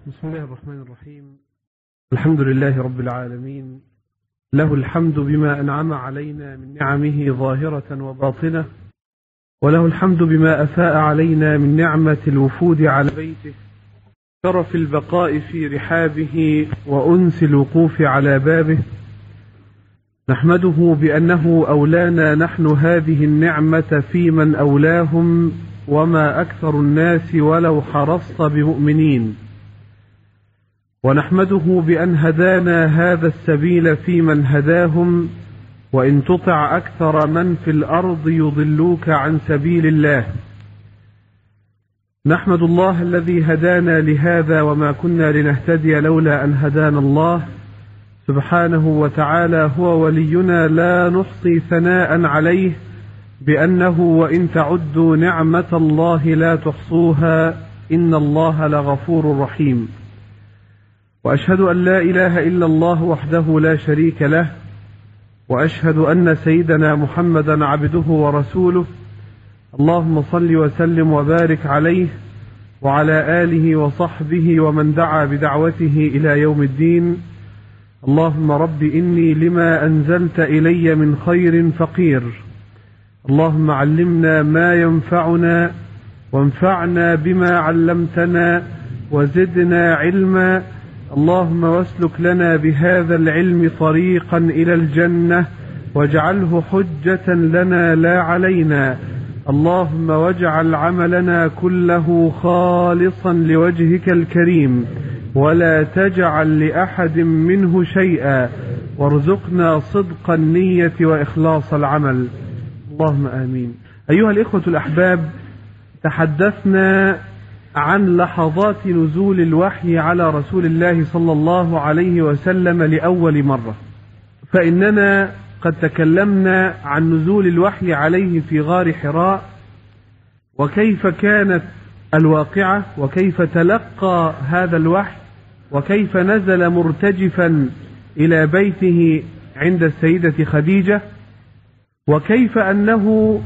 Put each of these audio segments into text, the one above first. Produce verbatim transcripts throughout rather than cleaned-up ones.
بسم الله الرحمن الرحيم. الحمد لله رب العالمين، له الحمد بما أنعم علينا من نعمه ظاهرة وباطنة، وله الحمد بما أفاء علينا من نعمة الوفود على بيته، شرف البقاء في رحابه وأنس الوقوف على بابه. نحمده بأنه أولانا نحن هذه النعمة في من أولاهم، وما أكثر الناس ولو حرصت بمؤمنين. ونحمده بأن هدانا هذا السبيل في من هداهم، وإن تطع أكثر من في الأرض يضلوك عن سبيل الله. نحمد الله الذي هدانا لهذا، وما كنا لنهتدي لولا أن هدانا الله سبحانه وتعالى. هو ولينا لا نحصي ثناء عليه، بأنه وإن تعدوا نعمة الله لا تحصوها، إن الله لغفور رحيم. وأشهد أن لا إله إلا الله وحده لا شريك له، وأشهد أن سيدنا محمدا عبده ورسوله. اللهم صل وسلم وبارك عليه وعلى آله وصحبه ومن دعا بدعوته إلى يوم الدين. اللهم رب إني لما أنزلت إلي من خير فقير، اللهم علمنا ما ينفعنا وانفعنا بما علمتنا وزدنا علما. اللهم واسلك لنا بهذا العلم طريقا إلى الجنة، واجعله حجة لنا لا علينا. اللهم واجعل عملنا كله خالصا لوجهك الكريم، ولا تجعل لأحد منه شيئا، وارزقنا صدق النية وإخلاص العمل، اللهم آمين. أيها الإخوة الأحباب، تحدثنا عن لحظات نزول الوحي على رسول الله صلى الله عليه وسلم لأول مرة، فإننا قد تكلمنا عن نزول الوحي عليه في غار حراء، وكيف كانت الواقعة، وكيف تلقى هذا الوحي، وكيف نزل مرتجفا إلى بيته عند السيدة خديجة، وكيف أنه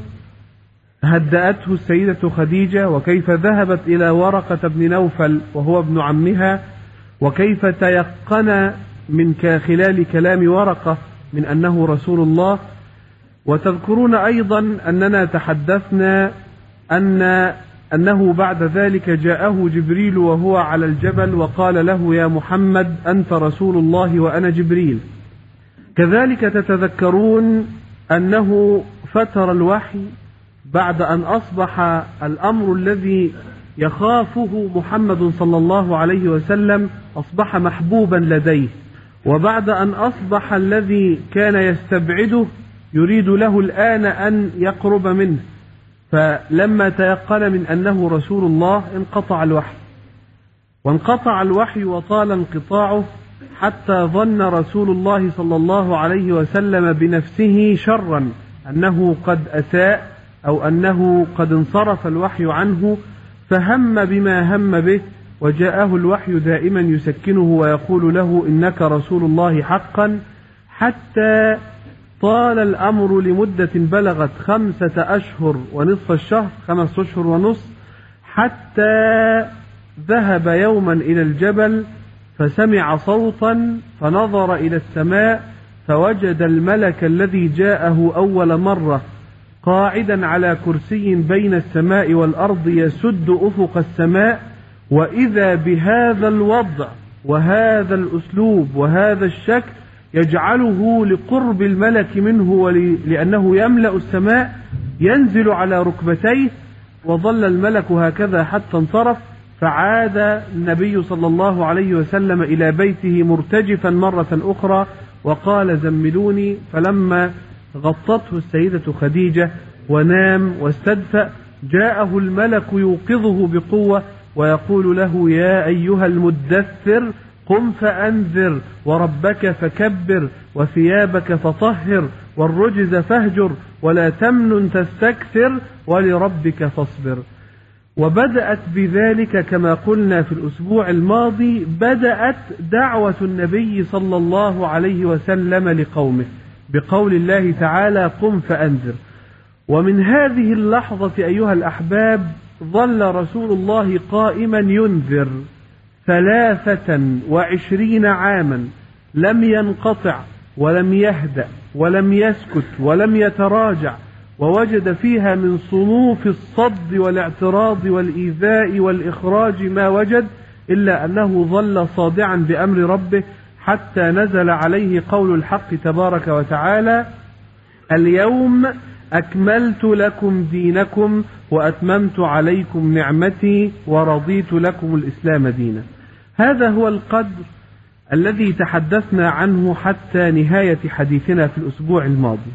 هدأته السيدة خديجة، وكيف ذهبت إلى ورقة بن نوفل وهو ابن عمها، وكيف تيقن من خلال كلام ورقة من أنه رسول الله. وتذكرون أيضا أننا تحدثنا أن أنه بعد ذلك جاءه جبريل وهو على الجبل وقال له: يا محمد أنت رسول الله وأنا جبريل. كذلك تتذكرون أنه فتر الوحي بعد أن أصبح الأمر الذي يخافه محمد صلى الله عليه وسلم أصبح محبوبا لديه، وبعد أن أصبح الذي كان يستبعده يريد له الآن أن يقرب منه، فلما تيقن من أنه رسول الله انقطع الوحي، وانقطع الوحي وطال انقطاعه حتى ظن رسول الله صلى الله عليه وسلم بنفسه شرا، أنه قد أساء أو أنه قد انصرف الوحي عنه، فهم بما هم به، وجاءه الوحي دائما يسكنه ويقول له: إنك رسول الله حقا، حتى طال الأمر لمدة بلغت خمسة أشهر ونصف الشهر، خمس أشهر ونصف، حتى ذهب يوما إلى الجبل فسمع صوتا فنظر إلى السماء فوجد الملك الذي جاءه أول مرة قاعدا على كرسي بين السماء والأرض يسد أفق السماء، وإذا بهذا الوضع وهذا الأسلوب وهذا الشكل يجعله لقرب الملك منه ولأنه يملأ السماء ينزل على ركبتيه، وظل الملك هكذا حتى انصرف. فعاد النبي صلى الله عليه وسلم إلى بيته مرتجفا مرة أخرى وقال: زملوني. فلما غطته السيدة خديجة ونام واستدفأ جاءه الملك يوقظه بقوة ويقول له: يا أيها المدثر قم فأنذر، وربك فكبر، وثيابك فطهر، والرجز فاهجر، ولا تمنن تستكثر، ولربك فاصبر. وبدأت بذلك كما قلنا في الأسبوع الماضي، بدأت دعوة النبي صلى الله عليه وسلم لقومه بقول الله تعالى: قم فأنذر. ومن هذه اللحظة أيها الأحباب ظل رسول الله قائما ينذر ثلاثة وعشرين عاما لم ينقطع ولم يهدأ ولم يسكت ولم يتراجع، ووجد فيها من صنوف الصد والاعتراض والإيذاء والإخراج ما وجد، إلا أنه ظل صادعا بأمر ربه حتى نزل عليه قول الحق تبارك وتعالى: اليوم أكملت لكم دينكم وأتممت عليكم نعمتي ورضيت لكم الإسلام دينا. هذا هو القدر الذي تحدثنا عنه حتى نهاية حديثنا في الأسبوع الماضي.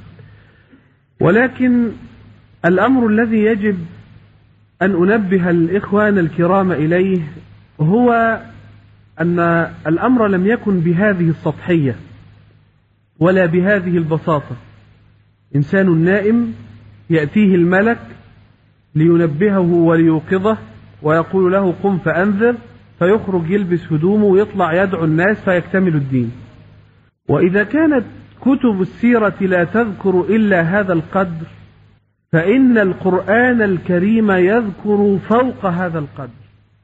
ولكن الأمر الذي يجب أن أنبه الإخوان الكرام إليه هو أن الأمر لم يكن بهذه السطحية ولا بهذه البساطة. إنسان نائم يأتيه الملك لينبهه وليوقظه ويقول له قم فأنذر، فيخرج يلبس هدومه ويطلع يدعو الناس فيكتمل الدين. وإذا كانت كتب السيرة لا تذكر إلا هذا القدر، فإن القرآن الكريم يذكر فوق هذا القدر.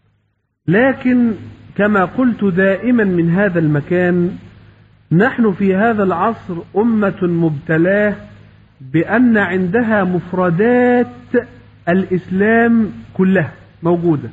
لكن كما قلت دائما من هذا المكان، نحن في هذا العصر أمة مبتلاه بأن عندها مفردات الإسلام كلها موجودة،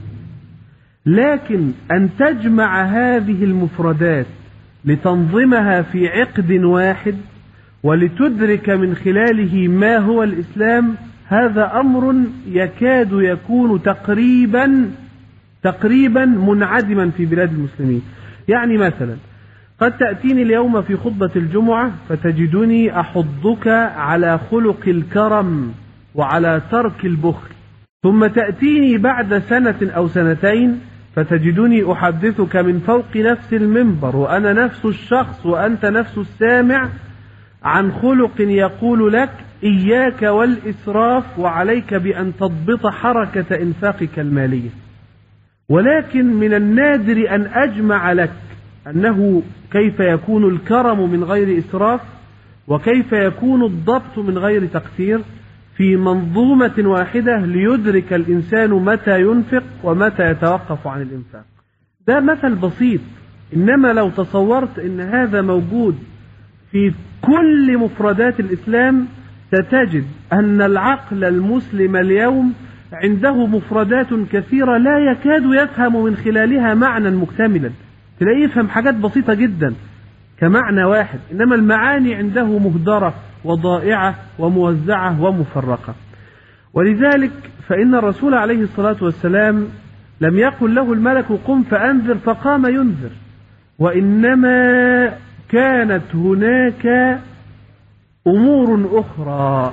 لكن أن تجمع هذه المفردات لتنظمها في عقد واحد ولتدرك من خلاله ما هو الإسلام، هذا أمر يكاد يكون تقريبا تقريبا منعدما في بلاد المسلمين. يعني مثلا قد تأتيني اليوم في خطبة الجمعة فتجدني أحضك على خلق الكرم وعلى ترك البخل، ثم تأتيني بعد سنة أو سنتين فتجدني أحدثك من فوق نفس المنبر وأنا نفس الشخص وأنت نفس السامع عن خلق يقول لك إياك والإسراف وعليك بأن تضبط حركة إنفاقك المالية. ولكن من النادر أن أجمع لك أنه كيف يكون الكرم من غير إسراف وكيف يكون الضبط من غير تقصير في منظومة واحدة ليدرك الإنسان متى ينفق ومتى يتوقف عن الإنفاق. ده مثل بسيط، إنما لو تصورت أن هذا موجود في كل مفردات الإسلام ستجد أن العقل المسلم اليوم عنده مفردات كثيرة لا يكاد يفهم من خلالها معنى مكتملا، تلاقيه يفهم حاجات بسيطة جدا كمعنى واحد، إنما المعاني عنده مهدرة وضائعة وموزعة ومفرقة. ولذلك فإن الرسول عليه الصلاة والسلام لم يقل له الملك قم فأنذر فقام ينذر، وإنما كانت هناك أمور أخرى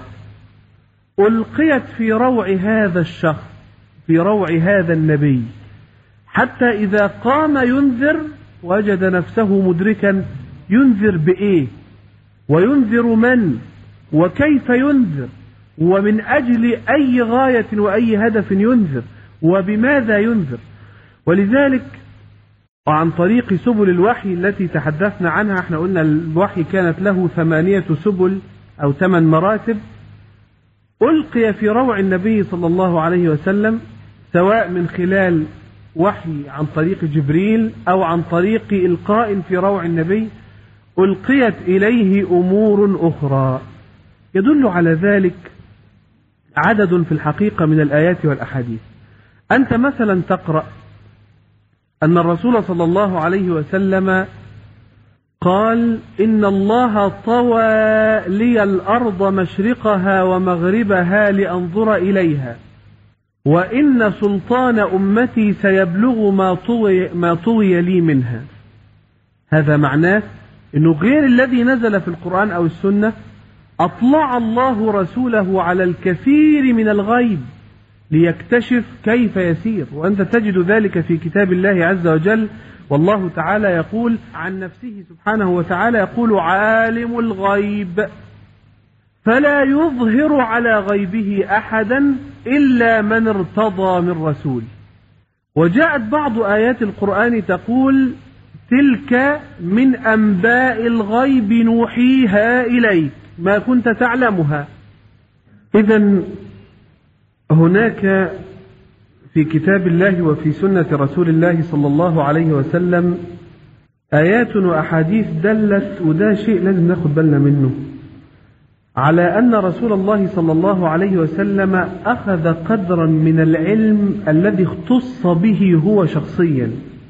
ألقيت في روع هذا الشخص، في روع هذا النبي، حتى إذا قام ينذر وجد نفسه مدركا ينذر بإيه وينذر من وكيف ينذر ومن أجل أي غاية وأي هدف ينذر وبماذا ينذر. ولذلك وعن طريق سبل الوحي التي تحدثنا عنها، احنا قلنا الوحي كانت له ثمانية سبل أو ثمان مراتب، ألقي في روع النبي صلى الله عليه وسلم سواء من خلال وحي عن طريق جبريل أو عن طريق إلقاء في روع النبي، ألقيت إليه أمور أخرى يدل على ذلك عدد في الحقيقة من الآيات والأحاديث. أنت مثلا تقرأ أن الرسول صلى الله عليه وسلم قال إن الله طوى لي الأرض مشرقها ومغربها لأنظر إليها، وإن سلطان أمتي سيبلغ ما طوي, ما طوي لي منها. هذا معناه أنه غير الذي نزل في القرآن أو السنة، أطلع الله رسوله على الكثير من الغيب ليكتشف كيف يسير، وأنت تجد ذلك في كتاب الله عز وجل. والله تعالى يقول عن نفسه سبحانه وتعالى، يقول عالم الغيب فلا يظهر على غيبه أحدا إلا من ارتضى من رسول. وجاءت بعض آيات القرآن تقول تلك من أنباء الغيب نوحيها إليك ما كنت تعلمها. إذن هناك في كتاب الله وفي سنة رسول الله صلى الله عليه وسلم آيات وأحاديث دلت، وده شيء لازم ناخد بالنا منه، على أن رسول الله صلى الله عليه وسلم أخذ قدرا من العلم الذي اختص به هو شخصيا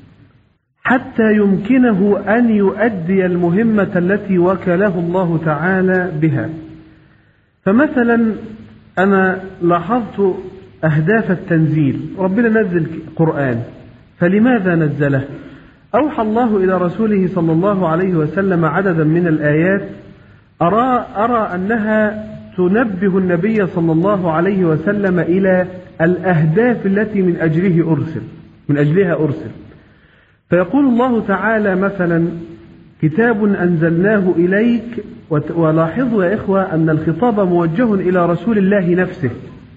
حتى يمكنه أن يؤدي المهمة التي وكله الله تعالى بها. فمثلا أنا لاحظت أهداف التنزيل، ربنا نزل قرآن، فلماذا نزله؟ أوحى الله إلى رسوله صلى الله عليه وسلم عددا من الآيات أرى, أرى أنها تنبه النبي صلى الله عليه وسلم إلى الأهداف التي من أجله أرسل من أجلها أرسل. فيقول الله تعالى مثلا: كتاب أنزلناه إليك، ولاحظوا يا إخوة أن الخطاب موجه إلى رسول الله نفسه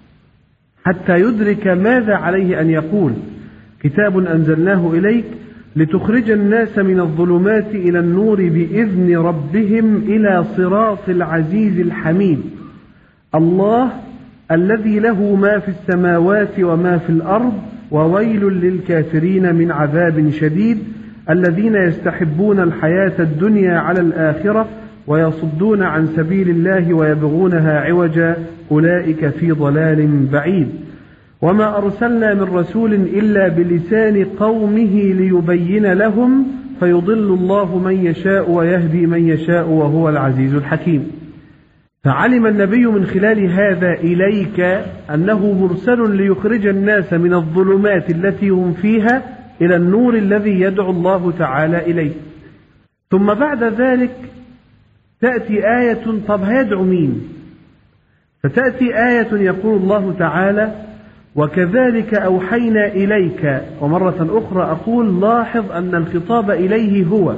حتى يدرك ماذا عليه أن يقول. كتاب أنزلناه إليك لتخرج الناس من الظلمات إلى النور بإذن ربهم إلى صراط العزيز الحميد، الله الذي له ما في السماوات وما في الأرض، وويل للكافرين من عذاب شديد، الذين يستحبون الحياة الدنيا على الآخرة ويصدون عن سبيل الله ويبغونها عوجا، أولئك في ضلال بعيد. وما أرسلنا من رسول إلا بلسان قومه ليبين لهم، فيضل الله من يشاء ويهدي من يشاء وهو العزيز الحكيم. فعلم النبي من خلال هذا إليك أنه مرسل ليخرج الناس من الظلمات التي هم فيها إلى النور الذي يدعو الله تعالى إليه. ثم بعد ذلك تأتي آية، طب هيدعو مين؟ فتأتي آية يقول الله تعالى: وكذلك أوحينا إليك. ومرة أخرى أقول لاحظ أن الخطاب إليه هو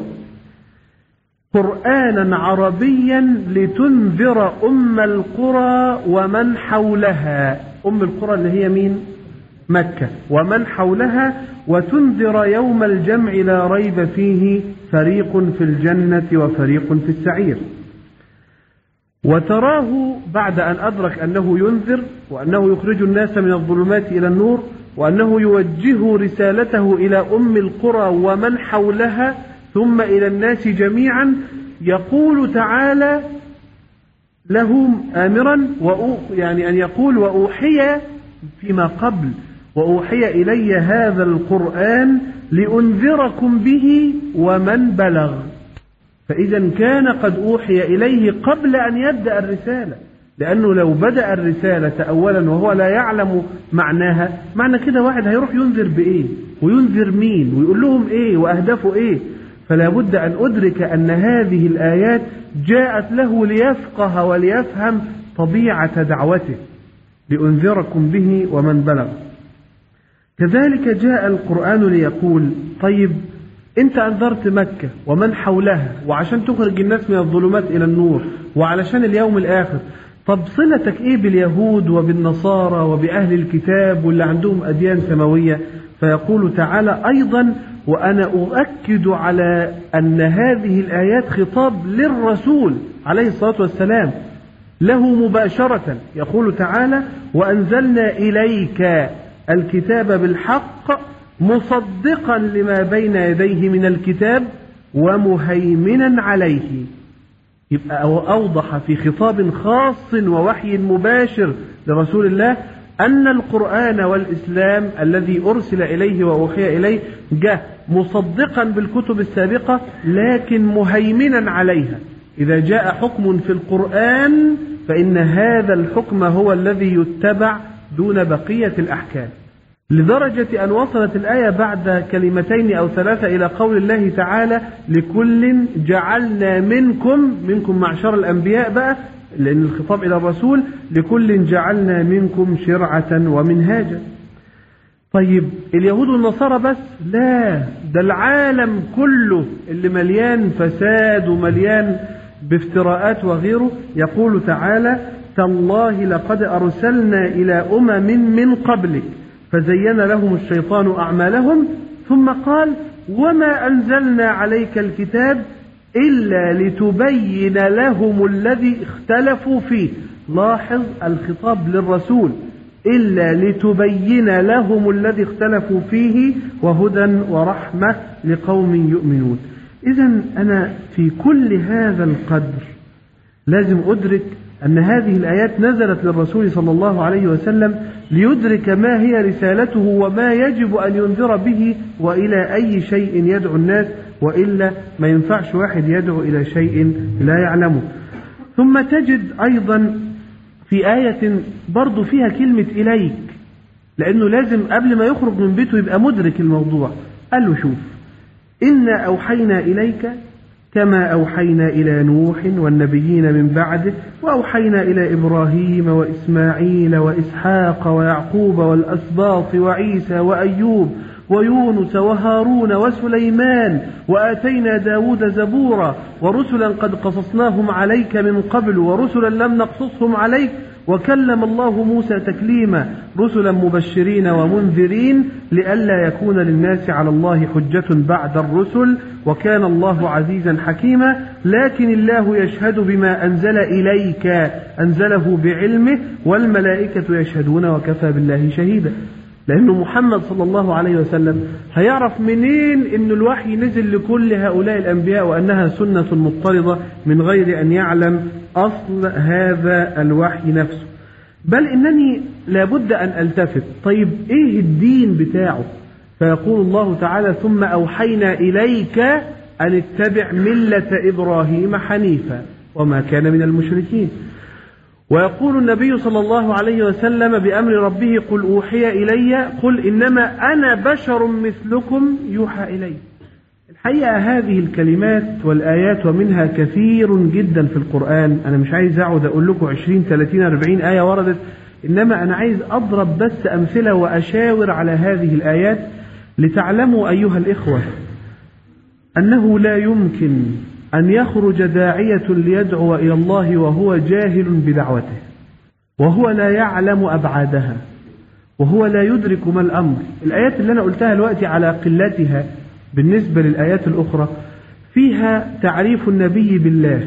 قرآنا عربيا لتنذر أم القرى ومن حولها. أم القرى اللي هي مين؟ مكة. ومن حولها، وتنذر يوم الجمع لا ريب فيه، فريق في الجنة وفريق في السعير. وتراه بعد أن أدرك أنه ينذر، وأنه يخرج الناس من الظلمات إلى النور، وأنه يوجه رسالته إلى أم القرى ومن حولها ثم إلى الناس جميعا، يقول تعالى لهم آمرا يعني أن يقول: وأوحي فيما قبل وأوحي إلي هذا القرآن لأنذركم به ومن بلغ. فإذا كان قد أوحي إليه قبل أن يبدأ الرسالة، لأنه لو بدأ الرسالة أولا وهو لا يعلم معناها، معنى كده واحد هيروح ينذر بإيه وينذر مين ويقول لهم إيه وأهدافه إيه. فلا بد أن أدرك أن هذه الآيات جاءت له ليفقه وليفهم طبيعة دعوته، لأنذركم به ومن بلغ. كذلك جاء القرآن ليقول: طيب أنت أنذرت مكة ومن حولها، وعشان تخرج الناس من الظلمات إلى النور، وعلشان اليوم الآخر، طب صلتك إيه باليهود وبالنصارى وبأهل الكتاب واللي عندهم أديان سماوية؟ فيقول تعالى أيضا: وأنا أؤكد على أن هذه الآيات خطاب للرسول عليه الصلاة والسلام له مباشرة. يقول تعالى: وأنزلنا إليك الكتاب بالحق مصدقا لما بين يديه من الكتاب ومهيمنا عليه. يبقى أوضح في خطاب خاص ووحي مباشر لرسول الله أن القرآن والإسلام الذي أرسل إليه وأوحي إليه جاء مصدقا بالكتب السابقة لكن مهيمنا عليها. إذا جاء حكم في القرآن فإن هذا الحكم هو الذي يتبع دون بقية الأحكام، لدرجة أن وصلت الآية بعد كلمتين أو ثلاثة إلى قول الله تعالى: لكل جعلنا منكم منكم معشر الأنبياء بقى، لأن الخطاب إلى الرسول: لكل جعلنا منكم شرعة ومنهاجا. طيب اليهود والنصارى بس؟ لا، ده العالم كله اللي مليان فساد ومليان بافتراءات وغيره. يقول تعالى: تالله لقد أرسلنا إلى أمم من قبلك فزين لهم الشيطان أعمالهم، ثم قال: وما أنزلنا عليك الكتاب إلا لتبين لهم الذي اختلفوا فيه. لاحظ الخطاب للرسول، إلا لتبين لهم الذي اختلفوا فيه وهدى ورحمة لقوم يؤمنون. إذن أنا في كل هذا القدر لازم أدرك أن هذه الآيات نزلت للرسول صلى الله عليه وسلم ليدرك ما هي رسالته وما يجب أن ينذر به وإلى أي شيء يدعو الناس، وإلا ما ينفعش واحد يدعو إلى شيء لا يعلمه. ثم تجد أيضا في آية برضو فيها كلمة إليك، لأنه لازم قبل ما يخرج من بيته يبقى مدرك الموضوع. قال له شوف، إنا أوحينا إليك كما أوحينا إلى نوح والنبيين من بعده، وأوحينا إلى إبراهيم وإسماعيل وإسحاق ويعقوب والأسباط وعيسى وأيوب ويونس وهارون وسليمان وآتينا داود زبورا ورسلا قد قصصناهم عليك من قبل ورسلا لم نقصصهم عليك وكلم الله موسى تكليما رسلا مبشرين ومنذرين لئلا يكون للناس على الله حجة بعد الرسل وكان الله عزيزا حكيما. لكن الله يشهد بما أنزل إليك أنزله بعلمه والملائكة يشهدون وكفى بالله شهيدا. لأنه محمد صلى الله عليه وسلم هيعرف منين أن الوحي نزل لكل هؤلاء الأنبياء وأنها سنة مضطردة من غير أن يعلم أصل هذا الوحي نفسه؟ بل إنني لابد أن ألتفت، طيب إيه الدين بتاعه؟ فيقول الله تعالى ثم أوحينا إليك أن اتبع ملة إبراهيم حنيفا وما كان من المشركين. ويقول النبي صلى الله عليه وسلم بأمر ربه قل أوحي إلي قل إنما أنا بشر مثلكم يوحى إلي. الحقيقة هذه الكلمات والآيات ومنها كثير جدا في القرآن، أنا مش عايز أقعد أقول لكم عشرين ثلاثين أربعين آية وردت، إنما أنا عايز أضرب بس أمثلة وأشاور على هذه الآيات لتعلموا أيها الإخوة أنه لا يمكن أن يخرج داعية ليدعو إلى الله وهو جاهل بدعوته، وهو لا يعلم أبعادها، وهو لا يدرك ما الأمر. الآيات اللي أنا قلتها دلوقتي على قلتها بالنسبة للآيات الأخرى فيها تعريف النبي بالله،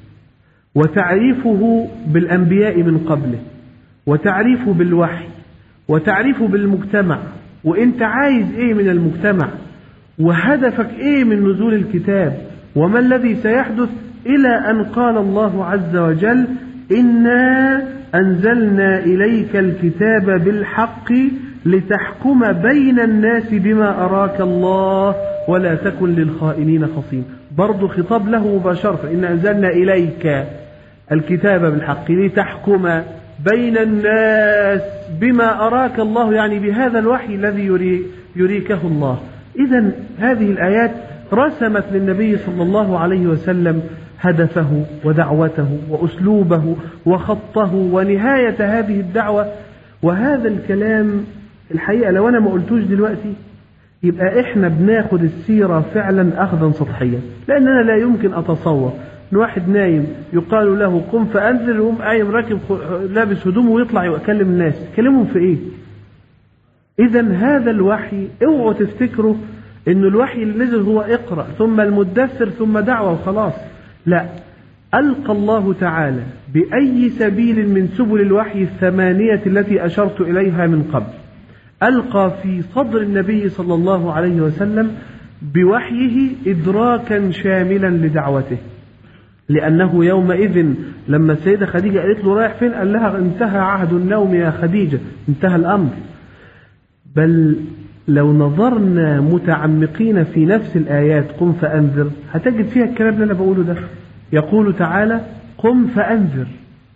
وتعريفه بالأنبياء من قبله، وتعريفه بالوحي، وتعريفه بالمجتمع، وإنت عايز إيه من المجتمع، وهدفك إيه من نزول الكتاب، وما الذي سيحدث، إلى أن قال الله عز وجل إنا أنزلنا إليك الكتاب بالحق لتحكم بين الناس بما أراك الله ولا تكن للخائنين خصيما. برضو خطاب له مباشرة، إنا أنزلنا إليك الكتاب بالحق لتحكم بين الناس بما أراك الله، يعني بهذا الوحي الذي يري يريكه الله. إذن هذه الآيات رسمت للنبي صلى الله عليه وسلم هدفه ودعوته وأسلوبه وخطه ونهاية هذه الدعوة. وهذا الكلام الحقيقة لو أنا ما قلتوش دلوقتي يبقى إحنا بناخد السيرة فعلا أخذا سطحيا، لأننا لا يمكن أتصور إن واحد نايم يقال له قم فأنذر وهم قايم راكب لابس هدومه ويطلع يكلم الناس، يكلمهم في إيه؟ إذن هذا الوحي اوعوا تفتكروا إن الوحي اللي نزل هو اقرأ ثم المدثر ثم دعوة وخلاص، لا، ألقى الله تعالى بأي سبيل من سبل الوحي الثمانية التي أشرت إليها من قبل، ألقى في صدر النبي صلى الله عليه وسلم بوحيه إدراكا شاملا لدعوته. لأنه يومئذ لما السيدة خديجة قالت له رايح فين قال لها انتهى عهد النوم يا خديجة، انتهى الأمر. بل لو نظرنا متعمقين في نفس الآيات قم فأنذر هتجد فيها الكلام اللي أنا بقوله ده. يقول تعالى قم فأنذر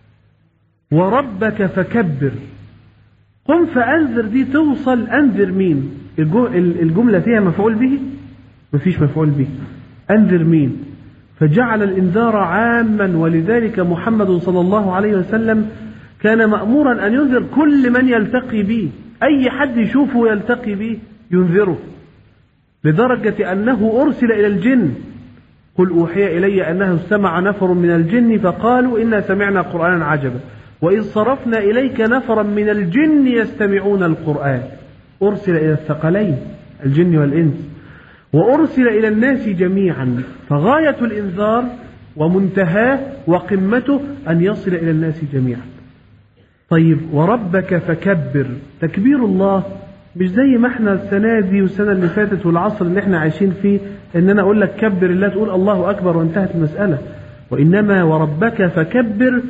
وربك فكبر. قم فأنذر دي توصل أنذر مين؟ الجملة فيها مفعول به؟ مفيش مفعول به. أنذر مين؟ فجعل الإنذار عاما، ولذلك محمد صلى الله عليه وسلم كان مأمورا أن ينذر كل من يلتقي به، أي حد يشوفه يلتقي به ينذره، لدرجة أنه أرسل إلى الجن قل أوحي إلي أنه استمع نفر من الجن فقالوا إنا سمعنا قرآنا عجبا وإذ صرفنا إليك نفرا من الجن يستمعون القرآن. أرسل إلى الثقلين الجن والإنس، وأرسل إلى الناس جميعا، فغاية الإنذار ومنتهاه وقمته أن يصل إلى الناس جميعا. طيب وربك فكبر، تكبير الله مش زي ما احنا السنة دي والسنة اللي فاتت والعصر اللي احنا عايشين فيه ان انا اقول لك كبر الله تقول الله اكبر وانتهت المسألة، وانما وربك فكبر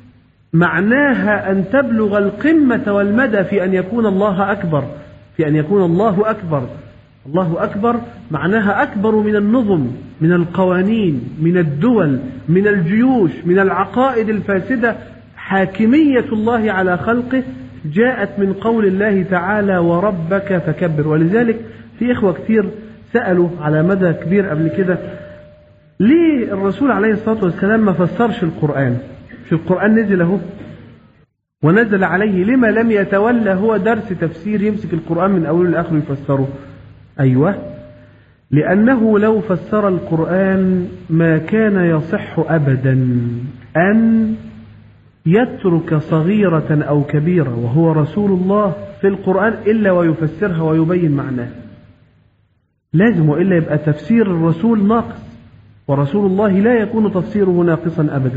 معناها ان تبلغ القمة والمدى في ان يكون الله اكبر، في ان يكون الله اكبر. الله اكبر معناها اكبر من النظم، من القوانين، من الدول، من الجيوش، من العقائد الفاسدة. حاكمية الله على خلقه جاءت من قول الله تعالى وربك فكبر. ولذلك في إخوة كتير سألوا على مدى كبير قبل كده ليه الرسول عليه الصلاة والسلام ما فسرش القرآن؟ في القرآن نزل اهو ونزل عليه، لما لم يتولى هو درس تفسير يمسك القرآن من أوله لآخره يفسره؟ أيوة، لأنه لو فسر القرآن ما كان يصح أبدا أن يترك صغيرة أو كبيرة وهو رسول الله في القرآن إلا ويفسرها ويبين معناها. لازم، وإلا يبقى تفسير الرسول ناقص، ورسول الله لا يكون تفسيره ناقصا أبدا.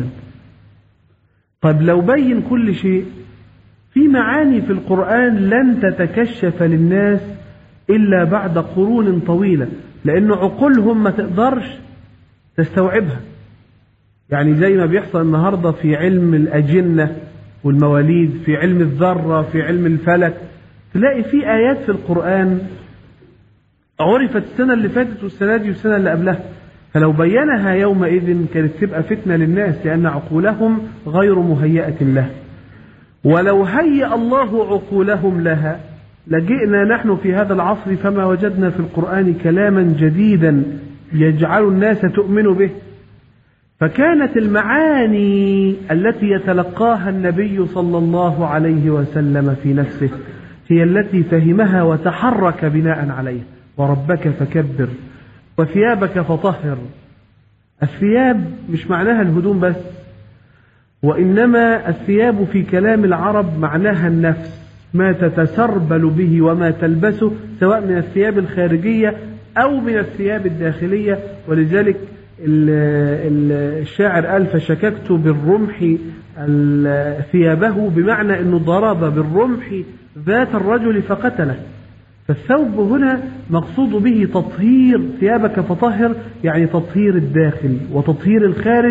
طيب لو بين كل شيء، في معاني في القرآن لن تتكشف للناس إلا بعد قرون طويلة، لأن عقولهم ما تقدرش تستوعبها. يعني زي ما بيحصل النهاردة في علم الأجنة والمواليد، في علم الذرة، في علم الفلك، تلاقي في آيات في القرآن عرفت السنة اللي فاتت والسنة دي والسنة اللي قبلها، فلو بينها يومئذ كانت تبقى فتنة للناس لأن عقولهم غير مهيئة لها. ولو هيأ الله عقولهم لها لجئنا نحن في هذا العصر فما وجدنا في القرآن كلاما جديدا يجعل الناس تؤمن به. فكانت المعاني التي يتلقاها النبي صلى الله عليه وسلم في نفسه هي التي فهمها وتحرك بناء عليها. وربك فكبر وثيابك فطهر. الثياب مش معناها الهدوم بس، وإنما الثياب في كلام العرب معناها النفس، ما تتسربل به وما تلبسه، سواء من الثياب الخارجية أو من الثياب الداخلية. ولذلك الشاعر قال فشككت بالرمح ثيابه، بمعنى أنه ضرب بالرمح ذات الرجل فقتله. فالثوب هنا مقصود به تطهير، ثيابك فطهر يعني تطهير الداخل وتطهير الخارج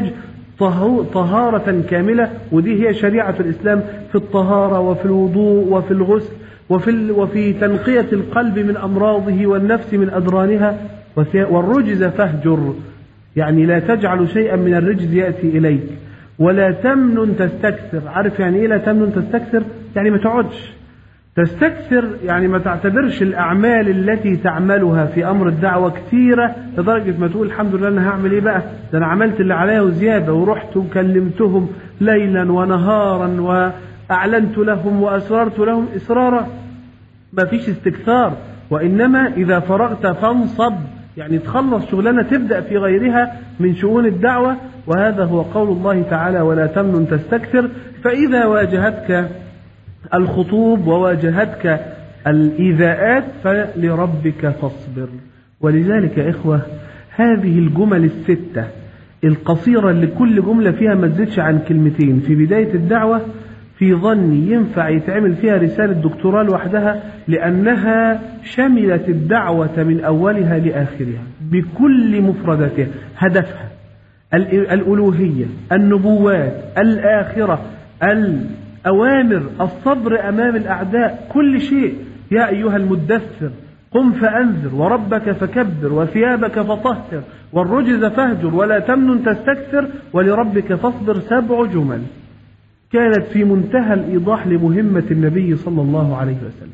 طهارة كاملة. ودي هي شريعة الإسلام في الطهارة وفي الوضوء وفي الغسل وفي, وفي تنقية القلب من أمراضه والنفس من أدرانها. والرجز فاهجر، يعني لا تجعل شيئا من الرجز يأتي إليك. ولا تمنن تستكثر. عارف يعني إيه لا تمنن تستكثر؟ يعني ما تقعدش تستكثر، يعني ما تعتبرش الأعمال التي تعملها في أمر الدعوة كثيرة لدرجة ما تقول الحمد لله أنا هعمل إيه بقى، ده أنا عملت اللي عليا وزيادة، ورحت وكلمتهم ليلا ونهارا وأعلنت لهم وأسررت لهم إسرارا. ما فيش استكثار، وإنما إذا فرغت فانصب، يعني تخلص شغلانة تبدأ في غيرها من شؤون الدعوة. وهذا هو قول الله تعالى ولا تمنن تستكثر. فإذا واجهتك الخطوب وواجهتك الإيذاءات فلربك فاصبر. ولذلك يا إخوة هذه الجمل الستة القصيرة اللي كل جملة فيها ما تزيدش عن كلمتين في بداية الدعوة، في ظني ينفع يتعمل فيها رسالة دكتوراه لوحدها، لأنها شملت الدعوة من أولها لآخرها بكل مفرداتها. هدفها الألوهية، النبوات، الآخرة، الأوامر، الصبر أمام الأعداء، كل شيء. يا أيها المدثر قم فأنذر وربك فكبر وثيابك فطهر والرجز فاهجر ولا تمنن تستكثر ولربك فاصبر. سبع جمل كانت في منتهى الإيضاح لمهمة النبي صلى الله عليه وسلم.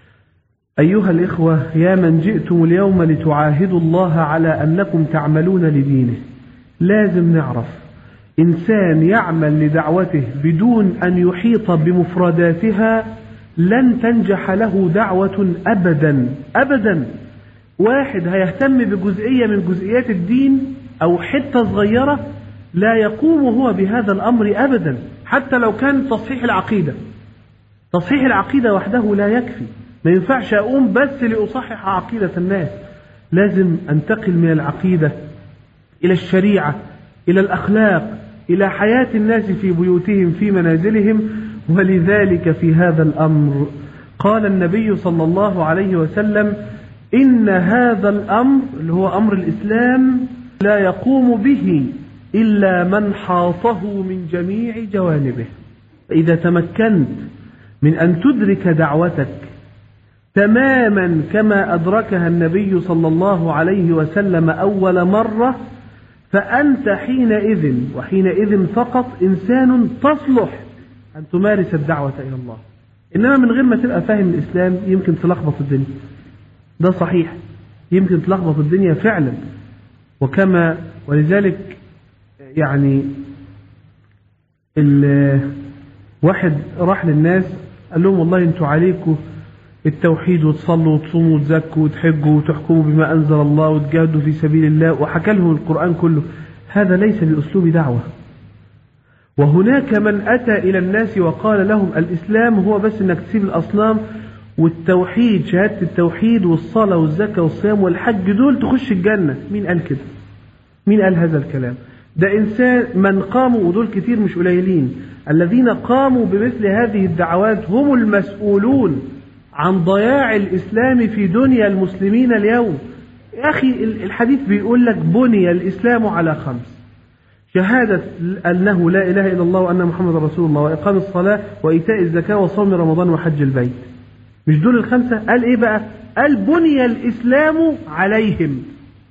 أيها الإخوة، يا من جئتم اليوم لتعاهدوا الله على أنكم تعملون لدينه، لازم نعرف إنسان يعمل لدعوته بدون أن يحيط بمفرداتها لن تنجح له دعوة أبدا أبدا. واحد هيهتم بجزئية من جزئيات الدين أو حتة صغيرة لا يقوم هو بهذا الأمر أبدا، حتى لو كان تصحيح العقيدة. تصحيح العقيدة وحده لا يكفي، ما ينفعش أقوم بس لأصحح عقيدة الناس. لازم أنتقل من العقيدة إلى الشريعة، إلى الأخلاق، إلى حياة الناس في بيوتهم في منازلهم. ولذلك في هذا الأمر قال النبي صلى الله عليه وسلم: إن هذا الأمر اللي هو أمر الإسلام لا يقوم به إلا من حاطه من جميع جوانبه. إذا تمكنت من أن تدرك دعوتك تماما كما أدركها النبي صلى الله عليه وسلم أول مرة، فأنت حينئذ وحينئذ فقط إنسان تصلح أن تمارس الدعوة إلى الله. إنما من غير ما تبقى فاهم الإسلام يمكن تلخبط الدنيا، ده صحيح، يمكن تلخبط الدنيا فعلا. وكما ولذلك يعني الواحد راح للناس قال لهم: والله انتوا عليكم التوحيد وتصلوا وتصوموا وتزكوا وتحجوا وتحكموا بما أنزل الله وتجاهدوا في سبيل الله، وحكى لهم القرآن كله. هذا ليس بأسلوب دعوة. وهناك من أتى إلى الناس وقال لهم: الإسلام هو بس أنك تسيب الأصنام والتوحيد، شهادة التوحيد والصلاة والزكاة والصيام والحج، دول تخش الجنة. مين قال كده؟ مين قال هذا الكلام؟ ده إنسان من قاموا، ودول كتير مش قليلين، الذين قاموا بمثل هذه الدعوات هم المسؤولون عن ضياع الإسلام في دنيا المسلمين اليوم. يا أخي الحديث بيقول لك: بني الإسلام على خمس: شهادة أنه لا إله إلا الله وأن محمد رسول الله، وإقام الصلاة، وإيتاء الزكاة، وصوم رمضان، وحج البيت. مش دول الخمسة؟ قال إيه بقى؟ قال: بني الإسلام عليهم.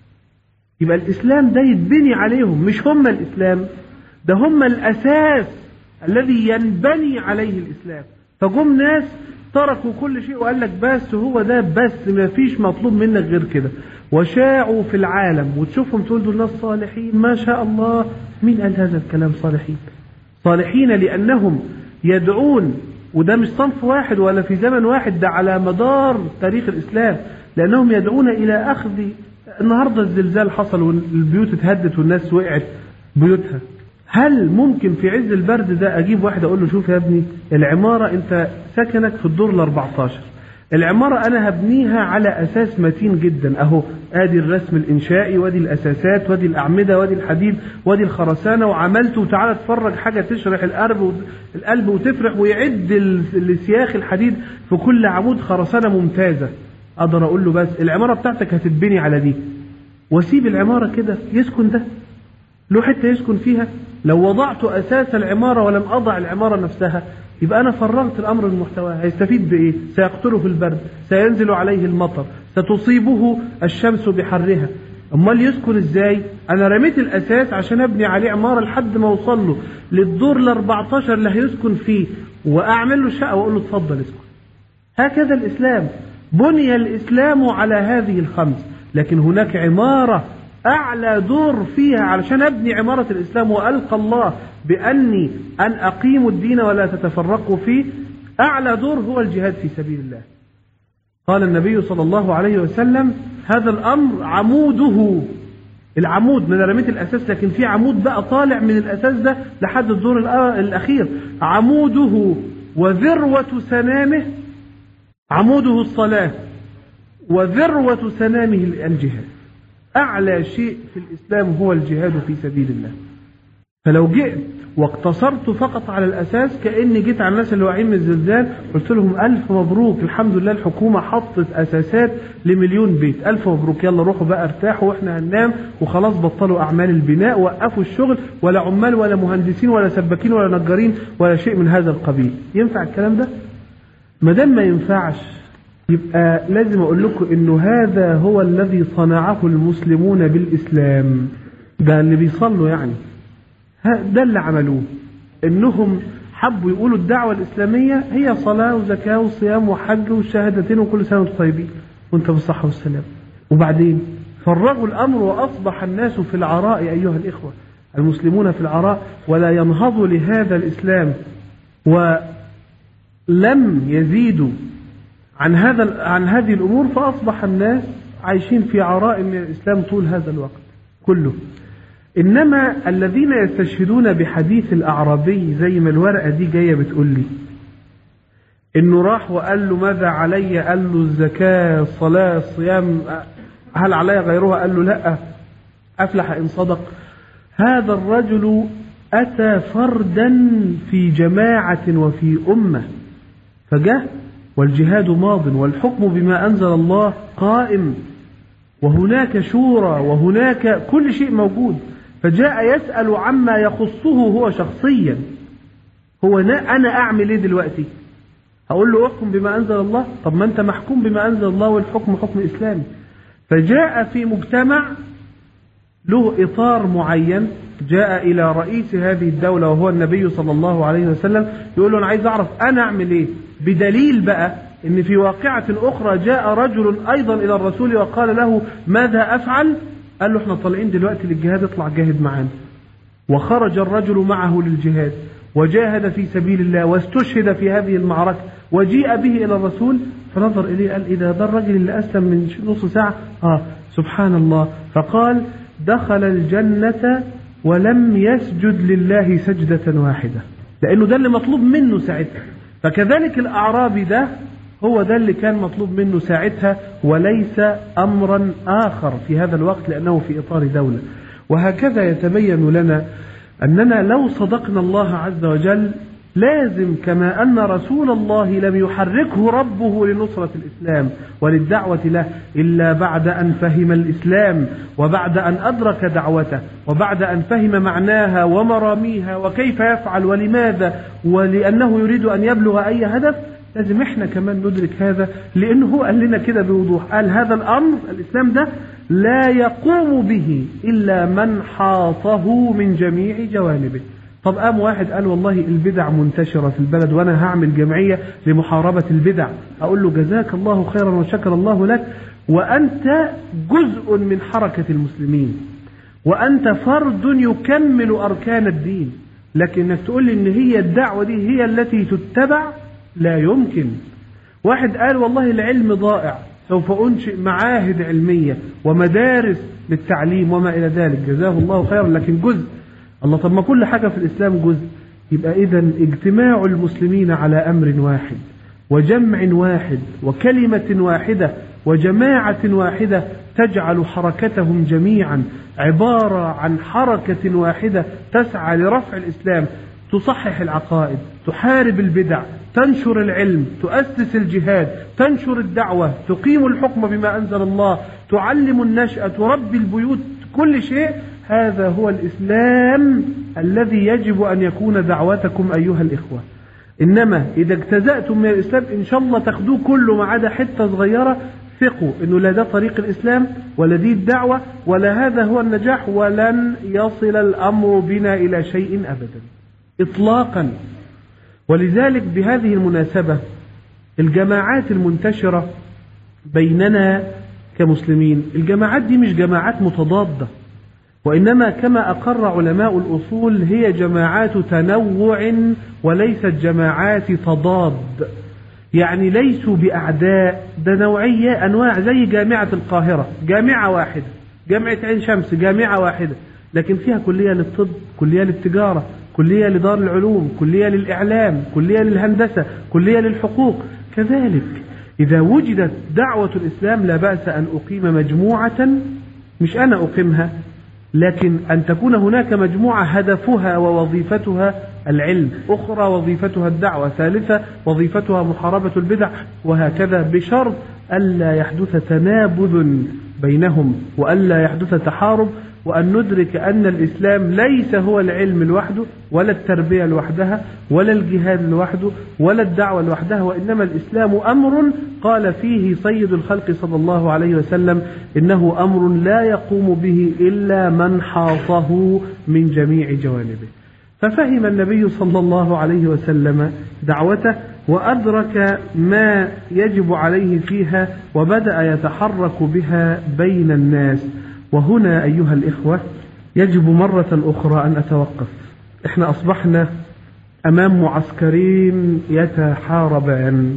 يبقى الإسلام ده يتبني عليهم، مش هم الإسلام، ده هم الأساس الذي ينبني عليه الإسلام. فجم ناس تركوا كل شيء وقال لك: بس هو ده بس، ما فيش مطلوب منك غير كده، وشاعوا في العالم. وتشوفهم تقول دول ناس صالحين ما شاء الله. مين قال هذا الكلام؟ صالحين. صالحين لأنهم يدعون، وده مش صنف واحد ولا في زمن واحد، ده على مدار تاريخ الإسلام، لأنهم يدعون إلى أخذ. النهاردة الزلزال حصل والبيوت اتهدت والناس وقعت بيوتها. هل ممكن في عز البرد ده أجيب واحد أقول له: شوف يا ابني العمارة أنت سكنك في الدور الأربعتاشر، العمارة أنا هبنيها على أساس متين جدا، أهو آدي الرسم الإنشائي، وادي الأساسات، وادي الأعمدة، وادي الحديد، وادي الخرسانة، وعملته، وتعالى تفرج حاجة تشرح القلب القلب وتفرح، ويعد السياخ الحديد في كل عمود خرسانة ممتازة. أقدر أقول له: بس العمارة بتاعتك هتتبني على دي، وسيب العمارة كده يسكن ده له حتة يسكن فيها. لو وضعت أساس العمارة ولم أضع العمارة نفسها يبقى أنا فرغت الأمر المحتوى. هيستفيد بإيه؟ سيقتله في البرد، سينزل عليه المطر، ستصيبه الشمس بحرها. أمال يسكن إزاي؟ أنا رميت الأساس عشان أبني عليه عمارة لحد ما أوصل له للدور الأربعتاشر اللي هيسكن فيه، وأعمل له شقة وأقول له: اتفضل اسكن. هكذا الإسلام بني الإسلام على هذه الخمس. لكن هناك عمارة أعلى دور فيها علشان أبني عمارة الإسلام وألقى الله بأني أن أقيم الدين ولا تتفرقوا فيه. أعلى دور هو الجهاد في سبيل الله. قال النبي صلى الله عليه وسلم: هذا الأمر عموده. العمود، من رميت الأساس، لكن في عمود بقى طالع من الأساس ده لحد الدور الأخير. عموده وذروة سنامه، عموده الصلاة وذروة سنامه الجهاد. أعلى شيء في الإسلام هو الجهاد في سبيل الله. فلو جئت واقتصرت فقط على الأساس، كأني جيت على الناس اللي واقعين من الزلزال قلت لهم: ألف مبروك، الحمد لله الحكومة حطت أساسات لمليون بيت، ألف مبروك، يلا روحوا بقى ارتاحوا وإحنا هننام، وخلاص بطلوا أعمال البناء، وقفوا الشغل، ولا عمال ولا مهندسين ولا سباكين ولا نجارين ولا شيء من هذا القبيل. ينفع الكلام ده؟ ما دام ما ينفعش يبقى لازم أقول لكم إنه هذا هو الذي صنعه المسلمون بالإسلام. ده اللي بيصلوا يعني، ده اللي عملوه، إنهم حبوا يقولوا الدعوة الإسلامية هي صلاة وزكاة وصيام وحج والشهادتين وكل سنة وانتم طيبين وانت بالصحة والسلام. وبعدين فرغوا الأمر وأصبح الناس في العراء. أيها الإخوة، المسلمون في العراء، ولا ينهضوا لهذا الإسلام ولم يزيدوا عن هذا عن هذه الأمور، فأصبح الناس عايشين في عراء من الإسلام طول هذا الوقت كله. إنما الذين يستشهدون بحديث الأعرابي زي ما الورقة دي جاية بتقول لي، إنه راح وقال له: ماذا علي؟ قال له: الزكاة، الصلاة، الصيام، هل علي غيرها؟ قال له: لا، أفلح إن صدق. هذا الرجل أتى فردا في جماعة وفي أمة، فجاء والجهاد ماض والحكم بما أنزل الله قائم، وهناك شورى وهناك كل شيء موجود، فجاء يسأل عما يخصه هو شخصيا. هو أنا أعمل إيه دلوقتي؟ هقول له أحكم بما أنزل الله؟ طب ما أنت محكوم بما أنزل الله والحكم حكم إسلامي. فجاء في مجتمع له إطار معين، جاء إلى رئيس هذه الدولة وهو النبي صلى الله عليه وسلم، يقول له أنا عايز أعرف أنا أعمل إيه، بدليل بقى إن في واقعة أخرى جاء رجل أيضا إلى الرسول وقال له ماذا أفعل؟ قال له احنا طالعين دلوقتي للجهاد، اطلع جاهد معانا. وخرج الرجل معه للجهاد وجاهد في سبيل الله واستشهد في هذه المعركة، وجيء به إلى الرسول فنظر إليه قال إذا ده الرجل اللي أسلم من نص ساعة، آه سبحان الله، فقال دخل الجنة ولم يسجد لله سجدة واحدة، لأنه ده اللي مطلوب منه ساعتها. فكذلك الأعرابي ده هو ده اللي كان مطلوب منه ساعتها، وليس أمرا آخر في هذا الوقت، لأنه في إطار دولة. وهكذا يتبين لنا أننا لو صدقنا الله عز وجل لازم، كما أن رسول الله لم يحركه ربه لنصرة الإسلام وللدعوة له إلا بعد أن فهم الإسلام، وبعد أن أدرك دعوته، وبعد أن فهم معناها ومراميها وكيف يفعل ولماذا، ولأنه يريد أن يبلغ أي هدف، لازم احنا كمان ندرك هذا، لأنه هو قال لنا كده بوضوح، قال هذا الأمر الإسلام ده لا يقوم به إلا من حاطه من جميع جوانبه. طب قام واحد قال والله البدع منتشرة في البلد وأنا هعمل جمعية لمحاربة البدع، أقول له جزاك الله خيرا وشكر الله لك، وأنت جزء من حركة المسلمين، وأنت فرد يكمل أركان الدين، لكنك تقول لي إن هي الدعوة دي هي التي تتبع، لا يمكن. واحد قال والله العلم ضائع، سوف أنشئ معاهد علمية ومدارس للتعليم وما إلى ذلك، جزاه الله خيرا، لكن جزء. الله، طب ما كل حاجة في الإسلام جزء. يبقى إذن اجتماع المسلمين على أمر واحد وجمع واحد وكلمة واحدة وجماعة واحدة تجعل حركتهم جميعا عبارة عن حركة واحدة تسعى لرفع الإسلام، تصحح العقائد، تحارب البدع، تنشر العلم، تؤسس الجهاد، تنشر الدعوة، تقيم الحكم بما أنزل الله، تعلم النشأة، تربي البيوت، كل شيء. هذا هو الإسلام الذي يجب أن يكون دعوتكم أيها الإخوة. إنما إذا اجتزأتم من الإسلام إن شاء الله تاخدوه كله ما عدا حتة صغيرة، ثقوا إنه لا ده طريق الإسلام ولا دي الدعوة ولا هذا هو النجاح، ولن يصل الأمر بنا إلى شيء أبدا إطلاقا. ولذلك بهذه المناسبة الجماعات المنتشرة بيننا كمسلمين، الجماعات دي مش جماعات متضادة، وإنما كما أقر علماء الأصول هي جماعات تنوع وليست جماعات تضاد، يعني ليسوا بأعداء، ده نوعية أنواع، زي جامعة القاهرة جامعة واحدة، جامعة عين شمس جامعة واحدة، لكن فيها كلية للطب، كلية للتجارة، كلية لدار العلوم، كلية للإعلام، كلية للهندسة، كلية للحقوق. كذلك إذا وجدت دعوة الإسلام لا بأس أن أقيم مجموعة، مش أنا أقيمها، لكن أن تكون هناك مجموعة هدفها ووظيفتها العلم، أخرى وظيفتها الدعوة، ثالثة وظيفتها محاربة البدع، وهكذا، بشرط ألا يحدث تنابذ بينهم وألا يحدث تحارب، وأن ندرك أن الإسلام ليس هو العلم لوحده ولا التربية لوحدها ولا الجهاد لوحده ولا الدعوة لوحدها، وإنما الإسلام أمر قال فيه سيد الخلق صلى الله عليه وسلم إنه أمر لا يقوم به إلا من حاطه من جميع جوانبه. ففهم النبي صلى الله عليه وسلم دعوته وأدرك ما يجب عليه فيها وبدأ يتحرك بها بين الناس. وهنا أيها الإخوة يجب مرة أخرى أن أتوقف. إحنا أصبحنا أمام معسكرين يتحاربان.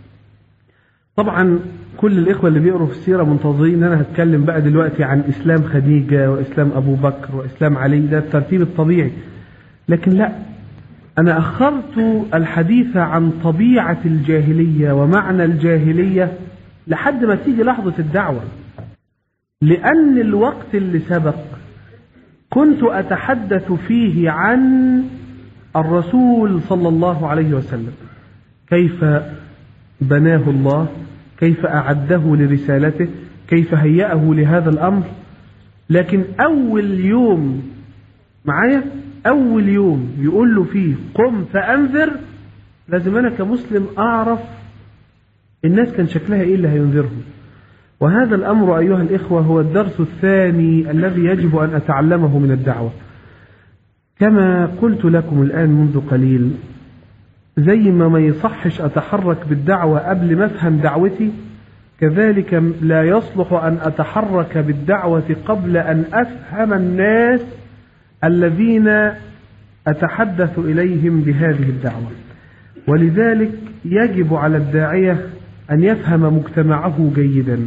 طبعا كل الإخوة اللي بيقروا في السيرة منتظرين أنا هتكلم بقى دلوقتي عن إسلام خديجة وإسلام أبو بكر وإسلام علي، ده الترتيب الطبيعي، لكن لا، أنا أخرت الحديث عن طبيعة الجاهلية ومعنى الجاهلية لحد ما تيجي لحظة الدعوة، لأن الوقت اللي سبق كنت أتحدث فيه عن الرسول صلى الله عليه وسلم، كيف بناه الله، كيف أعده لرسالته، كيف هيأه لهذا الأمر. لكن أول يوم معايا أول يوم يقول له فيه قم فأنذر، لازم أنا كمسلم أعرف الناس كان شكلها إيه اللي هينذرهم. وهذا الأمر أيها الإخوة هو الدرس الثاني الذي يجب أن أتعلمه من الدعوة. كما قلت لكم الآن منذ قليل، زي ما ما يصحش أتحرك بالدعوة قبل ما أفهم دعوتي، كذلك لا يصلح أن أتحرك بالدعوة قبل أن أفهم الناس الذين أتحدث إليهم بهذه الدعوة. ولذلك يجب على الداعية أن يفهم مجتمعه جيدا.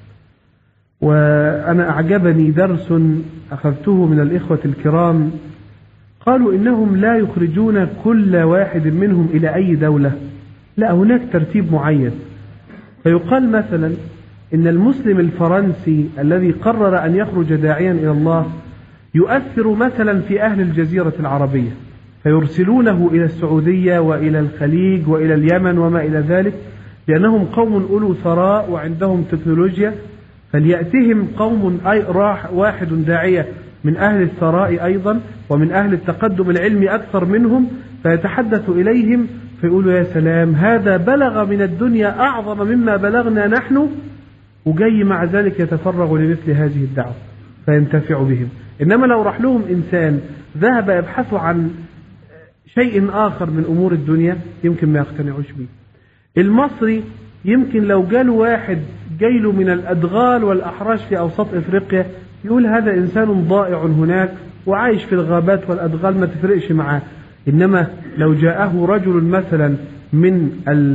وأنا أعجبني درس أخذته من الإخوة الكرام، قالوا إنهم لا يخرجون كل واحد منهم إلى أي دولة، لا، هناك ترتيب معين. فيقال مثلا إن المسلم الفرنسي الذي قرر أن يخرج داعيا إلى الله يؤثر مثلا في أهل الجزيرة العربية، فيرسلونه إلى السعودية وإلى الخليج وإلى اليمن وما إلى ذلك، لأنهم قوم أولو ثراء وعندهم تكنولوجيا. فليأتهم قوم أي راح واحد داعية من أهل الثراء أيضا ومن أهل التقدم العلمي أكثر منهم، فيتحدث إليهم فيقولوا يا سلام، هذا بلغ من الدنيا أعظم مما بلغنا نحن، وجاي مع ذلك يتفرغ لمثل هذه الدعوة فينتفع بهم. إنما لو راح لهم إنسان ذهب يبحث عن شيء آخر من أمور الدنيا يمكن ما يقتنعوش به. المصري يمكن لو جاله واحد جايله من الأدغال والأحراش في أوسط إفريقيا يقول هذا إنسان ضائع هناك وعايش في الغابات والأدغال ما تفرقش معاه. إنما لو جاءه رجل مثلا من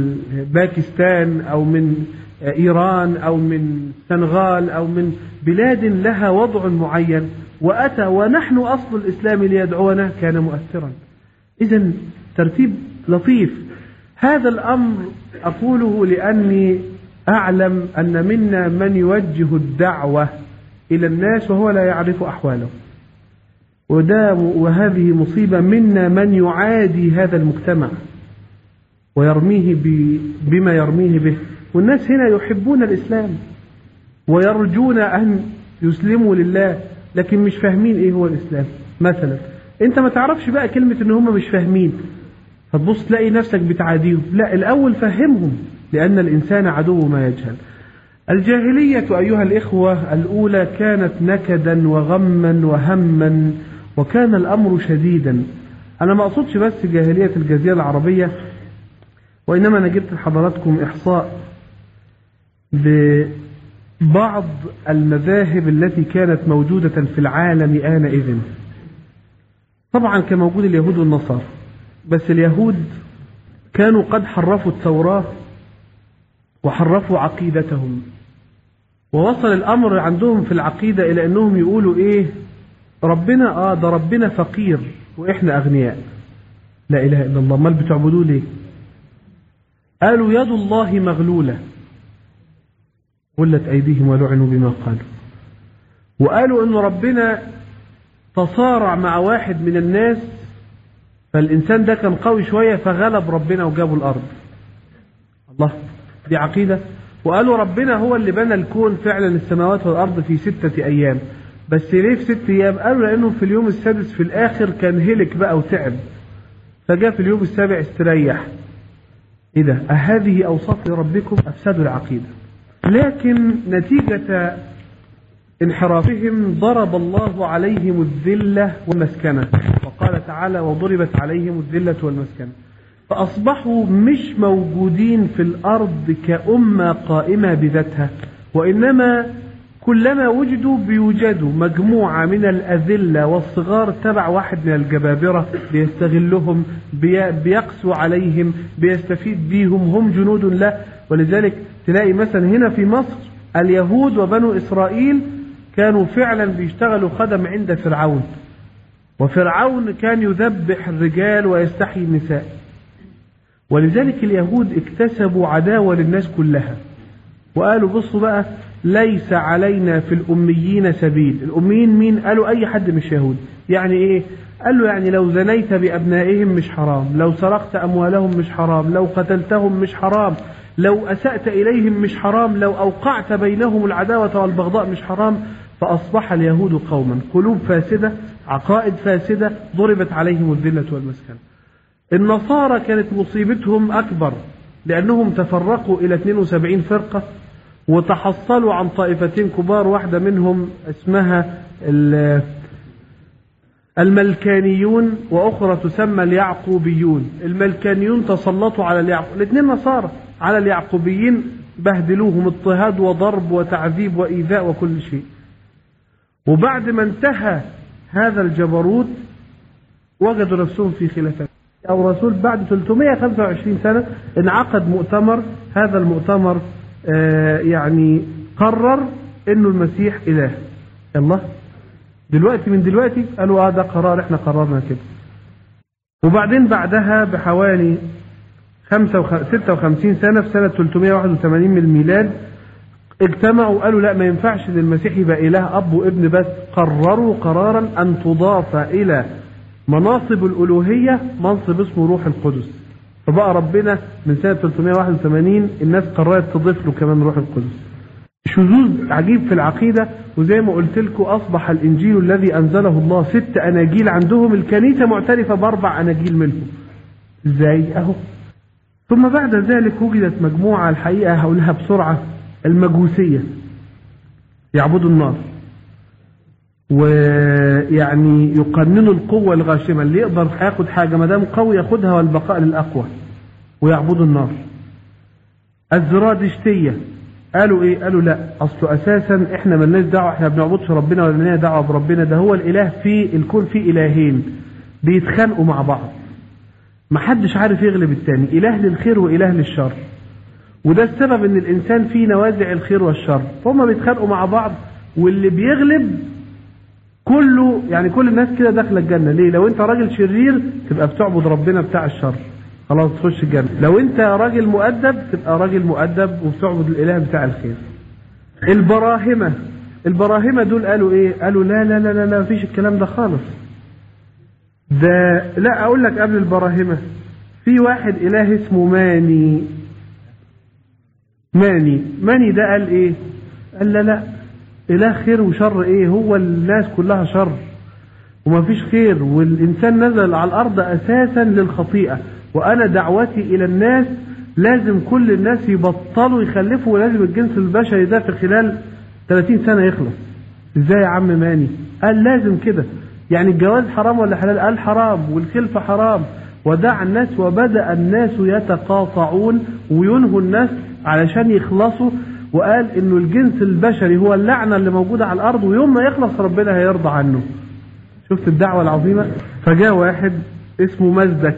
باكستان أو من إيران أو من السنغال أو من بلاد لها وضع معين وأتى ونحن أصل الإسلام ليدعونا كان مؤثرا. إذن ترتيب لطيف. هذا الأمر أقوله لأني أعلم أن منا من يوجه الدعوة إلى الناس وهو لا يعرف أحواله، وده وهذه مصيبة. منا من يعادي هذا المجتمع ويرميه بما يرميه به، والناس هنا يحبون الإسلام ويرجون أن يسلموا لله، لكن مش فاهمين إيه هو الإسلام. مثلا أنت ما تعرفش بقى كلمة إن هم مش فاهمين فتبص تلاقي نفسك بتعاديهم، لا، الأول فهمهم، لأن الإنسان عدو ما يجهل. الجاهلية أيها الإخوة الأولى كانت نكدا وغما وهما، وكان الأمر شديدا. أنا ما أقصدش بس جاهلية الجزيرة العربية، وإنما أنا جبت لحضراتكم إحصاء ببعض المذاهب التي كانت موجودة في العالم آنئذ. طبعا كان موجود اليهود والنصارى، بس اليهود كانوا قد حرفوا التوراة وحرفوا عقيدتهم، ووصل الأمر عندهم في العقيدة إلى أنهم يقولوا إيه، ربنا آه ده ربنا فقير وإحنا أغنياء. لا إله إلا الله، ما بتعبدوه ليه؟ قالوا يد الله مغلولة غلت أيديهم ولعنوا بما قالوا. وقالوا أن ربنا تصارع مع واحد من الناس، فالإنسان ده كان قوي شوية فغلب ربنا وجابوا الأرض. الله، دي عقيدة. وقالوا ربنا هو اللي بنى الكون فعلا، السماوات والأرض في ستة أيام. بس ليه في ست أيام؟ قالوا لأنه في اليوم السادس في الآخر كان هلك بقى وتعب، فجاء في اليوم السابع استريح. إذا أهذه أوصاف ربكم؟ أفسدوا العقيدة. لكن نتيجة انحرافهم ضرب الله عليهم الذلة والمسكنة، وقال تعالى وضربت عليهم الذلة والمسكنة، فأصبحوا مش موجودين في الأرض كأمة قائمة بذاتها، وإنما كلما وجدوا بيوجدوا مجموعة من الأذلة والصغار تبع واحد من الجبابرة بيستغلهم، بيقسوا عليهم، بيستفيد بيهم، هم جنود له. ولذلك تلاقي مثلا هنا في مصر اليهود وبنو إسرائيل كانوا فعلا بيشتغلوا خدم عند فرعون، وفرعون كان يذبح الرجال ويستحيي النساء. ولذلك اليهود اكتسبوا عداوة للناس كلها، وقالوا بصوا بقى ليس علينا في الأميين سبيل. الأميين مين؟ قالوا أي حد مش يهود. يعني إيه؟ قال له يعني لو زنيت بأبنائهم مش حرام، لو سرقت أموالهم مش حرام، لو قتلتهم مش حرام، لو أسأت إليهم مش حرام، لو أوقعت بينهم العداوة والبغضاء مش حرام. فأصبح اليهود قوما قلوب فاسدة، عقائد فاسدة، ضربت عليهم الذلة والمسكنة. النصارى كانت مصيبتهم أكبر لأنهم تفرقوا إلى اثنين وسبعين فرقة وتحصلوا عن طائفتين كبار، واحدة منهم اسمها الملكانيون وأخرى تسمى اليعقوبيون. الملكانيون تسلطوا على اليعقوب، الاثنين نصارى، على اليعقوبيين بهدلوهم اضطهاد وضرب وتعذيب وإيذاء وكل شيء. وبعد ما انتهى هذا الجبروت وجدوا نفسهم في خلافات. أو رسول بعد ثلاثمائة وخمسة وعشرين سنة انعقد مؤتمر، هذا المؤتمر آه يعني قرر إنه المسيح إله. الله دلوقتي من دلوقتي قالوا اه ده قرار احنا قررنا كده. وبعدين بعدها بحوالي ستة وخمسين سنة في سنة ثلاثمائة وواحد وثمانين من الميلاد اجتمعوا وقالوا لا ما ينفعش للمسيح يبقى إله أب وابن بس. قرروا قرارا أن تضاف إلى مناصب الألوهية منصب اسمه روح القدس. فبقى ربنا من سنة ثلاثمائة وواحد وثمانين الناس قررت تضيف له كمان روح القدس. شذوذ عجيب في العقيدة. وزي ما قلت لكم أصبح الإنجيل الذي أنزله الله ست أناجيل عندهم، الكنيسة معترفة بأربع أناجيل منهم. إزاي؟ أهو. ثم بعد ذلك وجدت مجموعة، الحقيقة هقولها بسرعة، المجوسية، يعبدوا النار ويعني يقننوا القوة الغاشمة، اللي يقدر هياخد حاجة ما دام قوي ياخدها والبقاء للأقوى، ويعبدوا النار. الزرادشتية قالوا ايه؟ قالوا لا اصله اساسا احنا مالناش دعوه، احنا بنعبدش ربنا ولا لنا دعوه بربنا، ده هو الاله في الكون، في الهين بيتخانقوا مع بعض، محدش عارف يغلب التاني، اله للخير واله للشر، وده السبب ان الانسان فيه نوازع الخير والشر، فهم بيتخانقوا مع بعض، واللي بيغلب كله يعني كل الناس كده داخله الجنه. ليه؟ لو انت راجل شرير تبقى بتعبد ربنا بتاع الشر، خلاص تخش الجنة. لو انت راجل مؤدب تبقى راجل مؤدب وبتعبد الاله بتاع الخير. البراهمة، البراهمة دول قالوا ايه؟ قالوا لا لا لا لا لا مفيش الكلام ده خالص. ده لا اقول لك قبل البراهمة في واحد اله اسمه ماني. ماني ماني ده قال ايه؟ قال لا لا اله خير وشر، ايه هو الناس كلها شر ومفيش خير، والانسان نزل على الارض اساسا للخطيئة، وأنا دعوتي إلى الناس لازم كل الناس يبطلوا يخلفوا، ولازم الجنس البشري ده في خلال ثلاثين سنة يخلص. إزاي يا عم ماني؟ قال لازم كده. يعني الجواز حرام ولا حلال؟ قال حرام. والخلفة حرام. ودع الناس وبدأ الناس يتقاطعون وينهوا الناس علشان يخلصوا، وقال إنه الجنس البشري هو اللعنة اللي موجودة على الأرض، ويوم ما يخلص ربنا هيرضى عنه. شفت الدعوة العظيمة؟ فجاء واحد اسمه مزدك،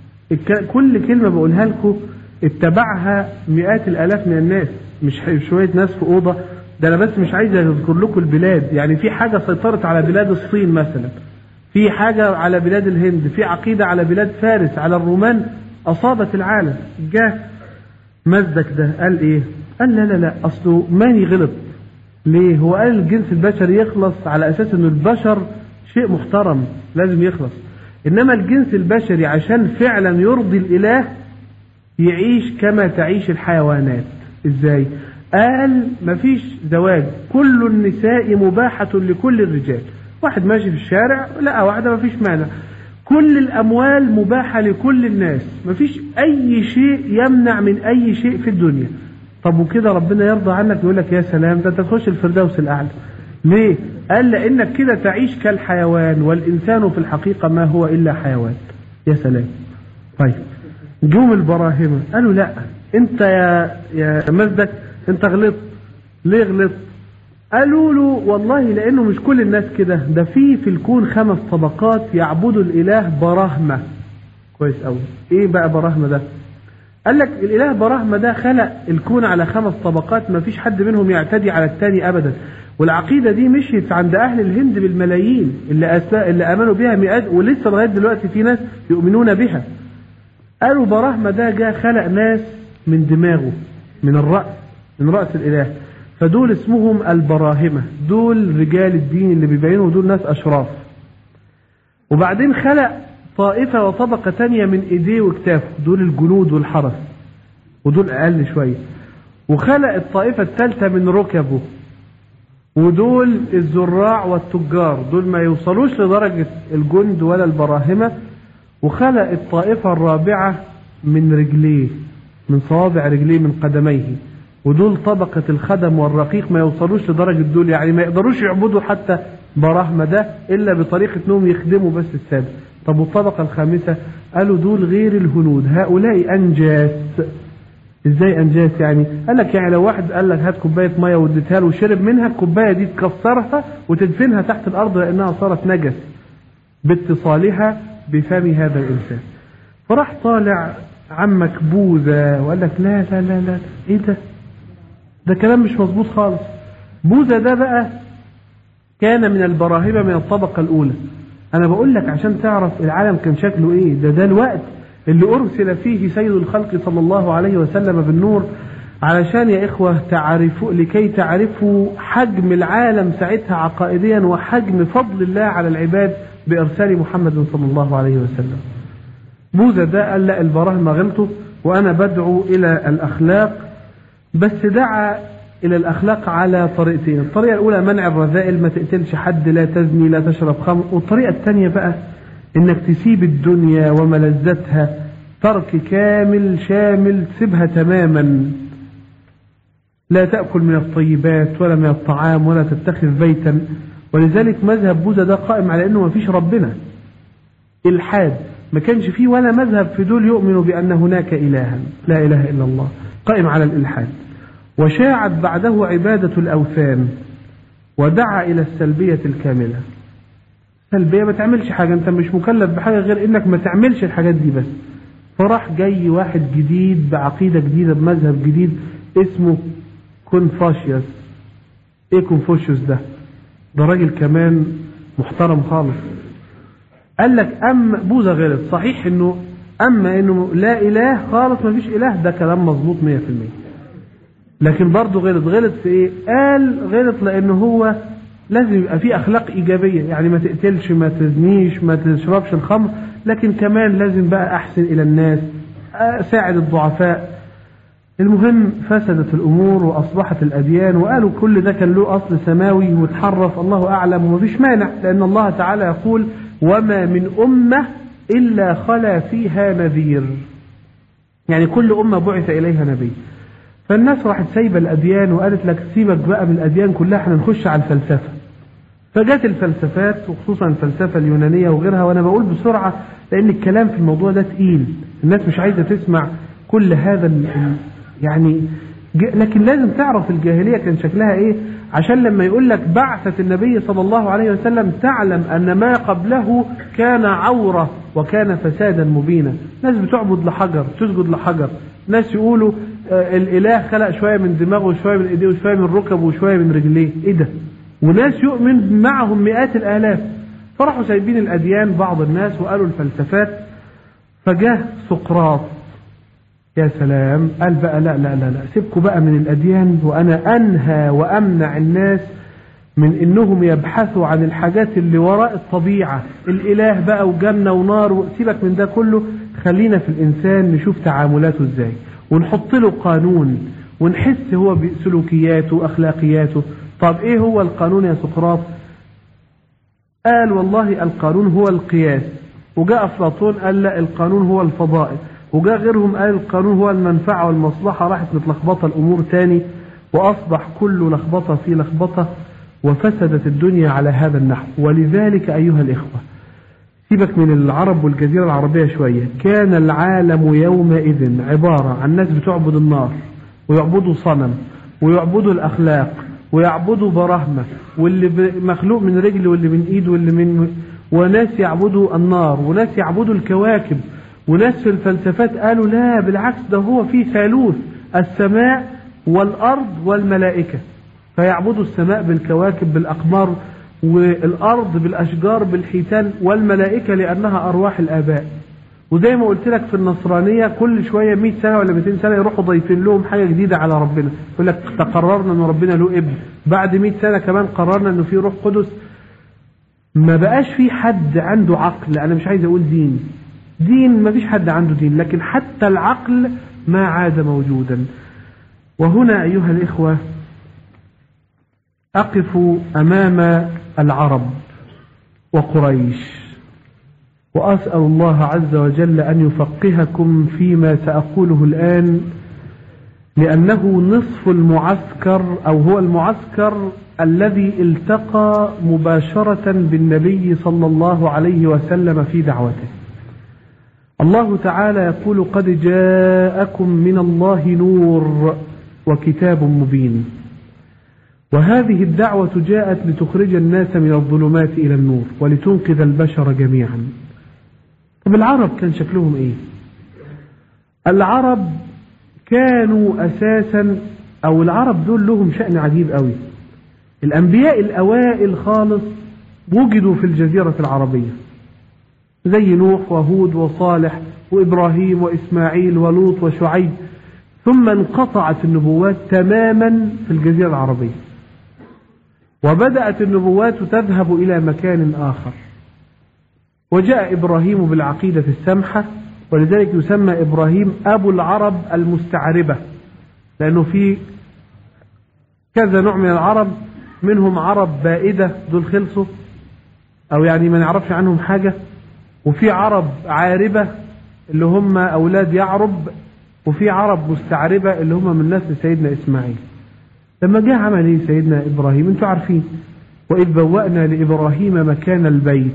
كل كلمة بقولها لكم اتبعها مئات الآلاف من الناس، مش شوية ناس في أوضة. ده أنا بس مش عايز أذكر لكم البلاد، يعني في حاجة سيطرت على بلاد الصين مثلا، في حاجة على بلاد الهند، في عقيدة على بلاد فارس، على الرومان، أصابت العالم. جاء مزدك ده قال إيه؟ قال لا لا لا أصله ماني غلط. ليه؟ هو قال الجنس البشري يخلص على أساس أنه البشر شيء محترم لازم يخلص، إنما الجنس البشري عشان فعلا يرضي الإله يعيش كما تعيش الحيوانات. إزاي؟ قال مفيش زواج، كل النساء مباحة لكل الرجال. واحد ماشي في الشارع لقى واحدة مفيش مانع. كل الأموال مباحة لكل الناس، مفيش أي شيء يمنع من أي شيء في الدنيا. طب وكده ربنا يرضى عنك؟ يقول لك يا سلام ده تخش الفردوس الأعلى. ليه؟ قال لأنك كده تعيش كالحيوان، والإنسان في الحقيقة ما هو إلا حيوان. يا سلام. طيب جم البراهمة قالوا لا انت يا يا مزدك انت غلطت. ليه غلطت؟ قالوا له والله لأنه مش كل الناس كده، ده في في الكون خمس طبقات يعبدوا الإله براهمة. كويس قوي. ايه بقى براهمة ده؟ قال لك الإله براهمة ده خلق الكون على خمس طبقات، ما فيش حد منهم يعتدي على الثاني أبدا. والعقيدة دي مشيت عند أهل الهند بالملايين اللي, اللي آمنوا بها مئات، ولسه لغاية دلوقتي في ناس يؤمنون بها. قالوا براهمة ده جاء خلق ناس من دماغه، من الرأس، من رأس الإله، فدول اسمهم البراهمة، دول رجال الدين اللي بيبينوا، دول ناس أشراف. وبعدين خلق طائفة وطبقة تانية من ايديه وكتافه، دول الجنود والحرس، ودول اقل شوية. وخلق الطائفة الثالثة من ركبه، ودول الزراع والتجار، دول ما يوصلوش لدرجة الجند ولا البراهمة. وخلق الطائفة الرابعة من رجليه، من صوابع رجليه، من قدميه، ودول طبقة الخدم والرقيق، ما يوصلوش لدرجة دول، يعني ما يقدروش يعبدوا حتى براهمة ده إلا بطريقة انهم يخدموا بس السادة. طب والطبقة الخامسة قالوا دول غير الهنود، هؤلاء أنجاس. ازاي أنجاس يعني؟ قال لك يعني لو واحد قال لك هات كوباية مية واديتها له وشرب منها، الكوباية دي تكسرها وتدفنها تحت الأرض لأنها صارت نجس باتصالها بفم هذا الإنسان. فراح طالع عمك بوذا وقال لك لا لا لا لا ايه ده؟ ده كلام مش مظبوط خالص. بوذا ده بقى كان من البراهمة من الطبقة الأولى. أنا بقول لك عشان تعرف العالم كان شكله إيه. ده ده الوقت اللي أرسل فيه سيد الخلق صلى الله عليه وسلم بالنور، علشان يا إخوة تعرفوا، لكي تعرفوا حجم العالم ساعتها عقائديا وحجم فضل الله على العباد بإرسال محمد صلى الله عليه وسلم. بوذا ده قال لا، البراهمة غلطوا وأنا بدعو إلى الأخلاق، بس دعا إلى الأخلاق على طريقتين. الطريقة الأولى منع الرذائل، ما تقتلش حد، لا تزني، لا تشرب خمر. والطريقة الثانية بقى إنك تسيب الدنيا وملذتها ترك كامل شامل، تسيبها تماما، لا تأكل من الطيبات ولا من الطعام ولا تتخذ بيتا. ولذلك مذهب بوذا ده قائم على إنه ما فيش ربنا، إلحاد، ما كانش فيه ولا مذهب في دول يؤمن بأن هناك إلها، لا إله إلا الله، قائم على الإلحاد. وشاعت بعده عبادة الأوثان، ودعا إلى السلبية الكاملة. سلبية، ما تعملش حاجة، أنت مش مكلف بحاجة غير إنك ما تعملش الحاجات دي بس. فراح جاي واحد جديد بعقيدة جديدة بمذهب جديد اسمه كونفوشيوس. إيه كونفوشيوس ده؟ ده راجل كمان محترم خالص. قال لك أما بوذا غلط صحيح، إنه أما إنه لا إله خالص، ما فيش إله، ده كلام مظبوط مية في المية، لكن برضه غلط. غلط في إيه؟ قال غلط لأنه هو لازم يبقى فيه أخلاق إيجابية، يعني ما تقتلش، ما تزنيش، ما تشربش الخمر، لكن كمان لازم بقى أحسن إلى الناس، أساعد الضعفاء. المهم فسدت الأمور وأصبحت الأديان، وقالوا كل ده كان له أصل سماوي وتحرف، الله أعلم، ومفيش مانع، لأن الله تعالى يقول وما من أمة إلا خلا فيها نذير، يعني كل أمة بعث إليها نبي. فالناس راحت سايبة الأديان وقالت لك سيبك بقى من الأديان كلها، احنا نخش على الفلسفة. فجت الفلسفات وخصوصا الفلسفة اليونانية وغيرها، وأنا بقول بسرعة لأن الكلام في الموضوع ده تقيل، الناس مش عايزة تسمع كل هذا يعني، لكن لازم تعرف الجاهلية كان شكلها إيه، عشان لما يقول لك بعثة النبي صلى الله عليه وسلم تعلم أن ما قبله كان عورة وكان فسادا مبينا. ناس بتعبد لحجر، تسجد لحجر، ناس يقولوا آه الإله خلق شوية من دماغه وشوية من إيديه وشوية من ركبه وشوية من رجليه، إيه ده؟ وناس يؤمن معهم مئات الآلاف. فرحوا سايبين الأديان بعض الناس وقالوا الفلسفات. فجاء سقراط، يا سلام، قال بقى لا لا لا لا سيبكوا بقى من الأديان، وأنا أنهى وأمنع الناس من إنهم يبحثوا عن الحاجات اللي وراء الطبيعة، الإله بقى وجنة ونار، وسيبك من ده كله، خلينا في الإنسان نشوف تعاملاته إزاي، ونحط له قانون ونحس هو بسلوكياته وأخلاقياته. طب إيه هو القانون يا سقراط؟ قال والله القانون هو القياس. وجاء أفلاطون قال لا، القانون هو الفضائل. وجاء غيرهم قال القانون هو المنفعة والمصلحة. راحت متلخبطة الأمور تاني، وأصبح كل لخبطة في لخبطة، وفسدت الدنيا على هذا النحو. ولذلك أيها الإخوة، سيبك من العرب والجزيرة العربية شوية، كان العالم يومئذ عبارة عن ناس بتعبد النار ويعبدوا صنم ويعبدوا الأخلاق ويعبدوا براهمة، واللي مخلوق من رجل واللي من إيد واللي من، وناس يعبدوا النار وناس يعبدوا الكواكب، وناس في الفلسفات قالوا لا بالعكس، ده هو في ثالوث، السماء والأرض والملائكة، فيعبدوا السماء بالكواكب بالأقمار، والأرض بالأشجار بالحيتان، والملائكة لأنها أرواح الآباء. وزي ما قلت لك في النصرانية كل شوية مئة سنة ولا مئتين سنة يروحوا ضيفين لهم حاجة جديدة على ربنا، يقول لك تقررنا ان ربنا له ابن، بعد مئة سنة كمان قررنا انه في روح قدس. ما بقاش في حد عنده عقل، انا مش عايز اقول دين، دين ما فيش حد عنده دين، لكن حتى العقل ما عاد موجودا. وهنا أيها الإخوة أقف أمام العرب وقريش وأسأل الله عز وجل أن يفقهكم فيما سأقوله الآن، لأنه نصف المعسكر أو هو المعسكر الذي التقى مباشرة بالنبي صلى الله عليه وسلم في دعوته. الله تعالى يقول: قد جاءكم من الله نور وكتاب مبين. وهذه الدعوة جاءت لتخرج الناس من الظلمات إلى النور ولتنقذ البشر جميعا. طب العرب كان شكلهم إيه؟ العرب كانوا أساسا، أو العرب دول لهم شأن عجيب قوي. الأنبياء الأوائل خالص وجدوا في الجزيرة العربية، زي نوح وهود وصالح وإبراهيم وإسماعيل ولوط وشعيب، ثم انقطعت النبوات تماما في الجزيرة العربية، وبدأت النبوات تذهب إلى مكان آخر. وجاء إبراهيم بالعقيدة السمحة، ولذلك يسمى إبراهيم أبو العرب المستعربة، لأنه في كذا نوع من العرب، منهم عرب بائدة دول خلصوا أو يعني ما نعرفش عنهم حاجة، وفي عرب عاربة اللي هم أولاد يعرب، وفي عرب مستعربة اللي هم من نسل سيدنا إسماعيل. لما جاء عمل ايه سيدنا إبراهيم؟ انتوا عارفين: وإذ بوأنا لإبراهيم مكان البيت.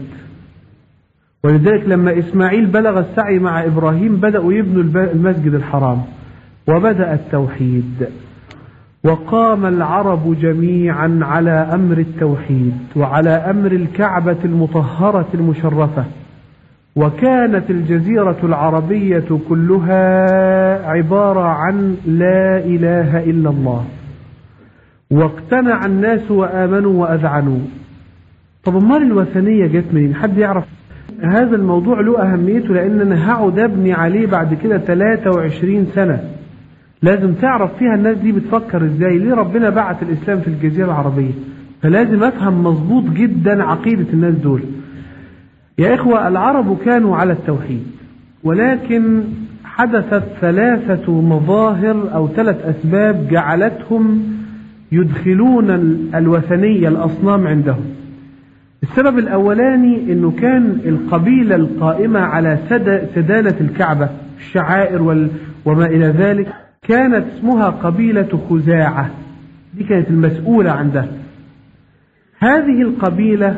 ولذلك لما إسماعيل بلغ السعي مع إبراهيم بدأوا يبنوا المسجد الحرام، وبدأ التوحيد، وقام العرب جميعا على أمر التوحيد وعلى أمر الكعبة المطهرة المشرفة. وكانت الجزيرة العربية كلها عبارة عن لا إله إلا الله، واقتنع الناس وآمنوا وأذعنوا. طب امال الوثنية جت منين؟ حد يعرف؟ هذا الموضوع له أهميته، لأن أنا هقعد أبني عليه بعد كده ثلاثة وعشرين سنة. لازم تعرف فيها الناس دي بتفكر إزاي، ليه ربنا بعت الإسلام في الجزيرة العربية، فلازم أفهم مظبوط جدا عقيدة الناس دول. يا إخوة، العرب كانوا على التوحيد، ولكن حدثت ثلاثة مظاهر أو ثلاث أسباب جعلتهم يدخلون الوثنية الأصنام عندهم. السبب الأولاني أنه كان القبيلة القائمة على سدانة الكعبة، الشعائر وما إلى ذلك، كانت اسمها قبيلة خزاعة، دي كانت المسؤولة عندها. هذه القبيلة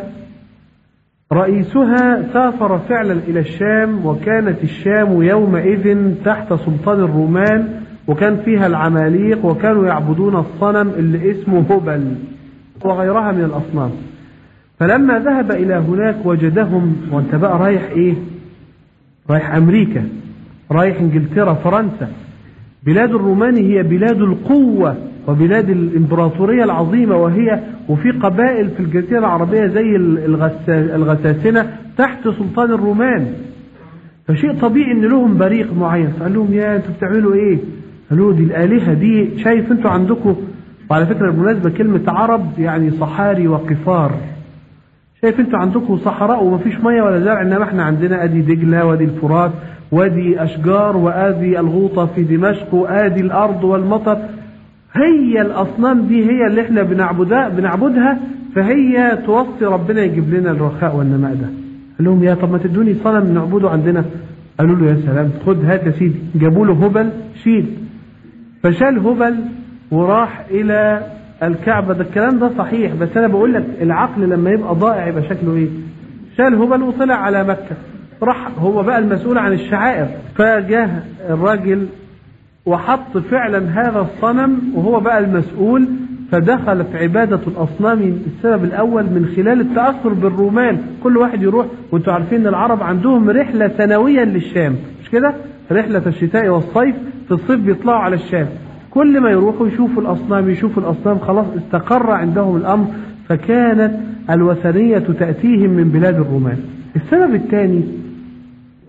رئيسها سافر فعلا إلى الشام، وكانت الشام يومئذ تحت سلطان الرومان، وكان فيها العماليق، وكانوا يعبدون الصنم اللي اسمه هبل وغيرها من الأصنام. فلما ذهب إلى هناك وجدهم، وانت بقى رايح إيه؟ رايح أمريكا، رايح إنجلترا، فرنسا. بلاد الرومان هي بلاد القوة وبلاد الإمبراطورية العظيمة، وهي وفي قبائل في الجزيرة العربية زي الغساسنة تحت سلطان الرومان. فشيء طبيعي ان لهم بريق معين. فقال لهم: يا انتوا بتعملوا ايه؟ قالوا: دي الآلهة دي، شايف انتوا عندكم، وعلى فكرة بالمناسبة كلمة عرب يعني صحاري وقفار، شايف انتوا عندكم صحراء ومفيش مية ولا زرع، انما احنا عندنا ادي دجلة وادي الفرات وادي اشجار وادي الغوطة في دمشق وادي الارض والمطر. هي الاصنام دي هي اللي احنا بنعبدها بنعبدها فهي توصي ربنا يجيب لنا الرخاء والنماء ده. قال لهم: يا طب ما تدوني صنم نعبده عندنا. قالوا له: يا سلام، خد هات يا سيدي. جابوا له هبل، شيل. فشال هبل وراح الى الكعبة. ده الكلام ده صحيح، بس انا بقول لك العقل لما يبقى ضائع يبقى شكله ايه؟ شال هبل وطلع على مكة، راح هو بقى المسؤول عن الشعائر. فجاه الراجل وحط فعلا هذا الصنم وهو بقى المسؤول، فدخل في عبادة الأصنام. السبب الأول من خلال التأثر بالرومان، كل واحد يروح، وانتوا عارفين ان العرب عندهم رحلة سنويا للشام، مش كده؟ رحلة الشتاء والصيف، في الصيف بيطلعوا على الشام، كل ما يروحوا يشوفوا الأصنام يشوفوا الأصنام، خلاص استقر عندهم الأمر، فكانت الوثنية تأتيهم من بلاد الرومان. السبب الثاني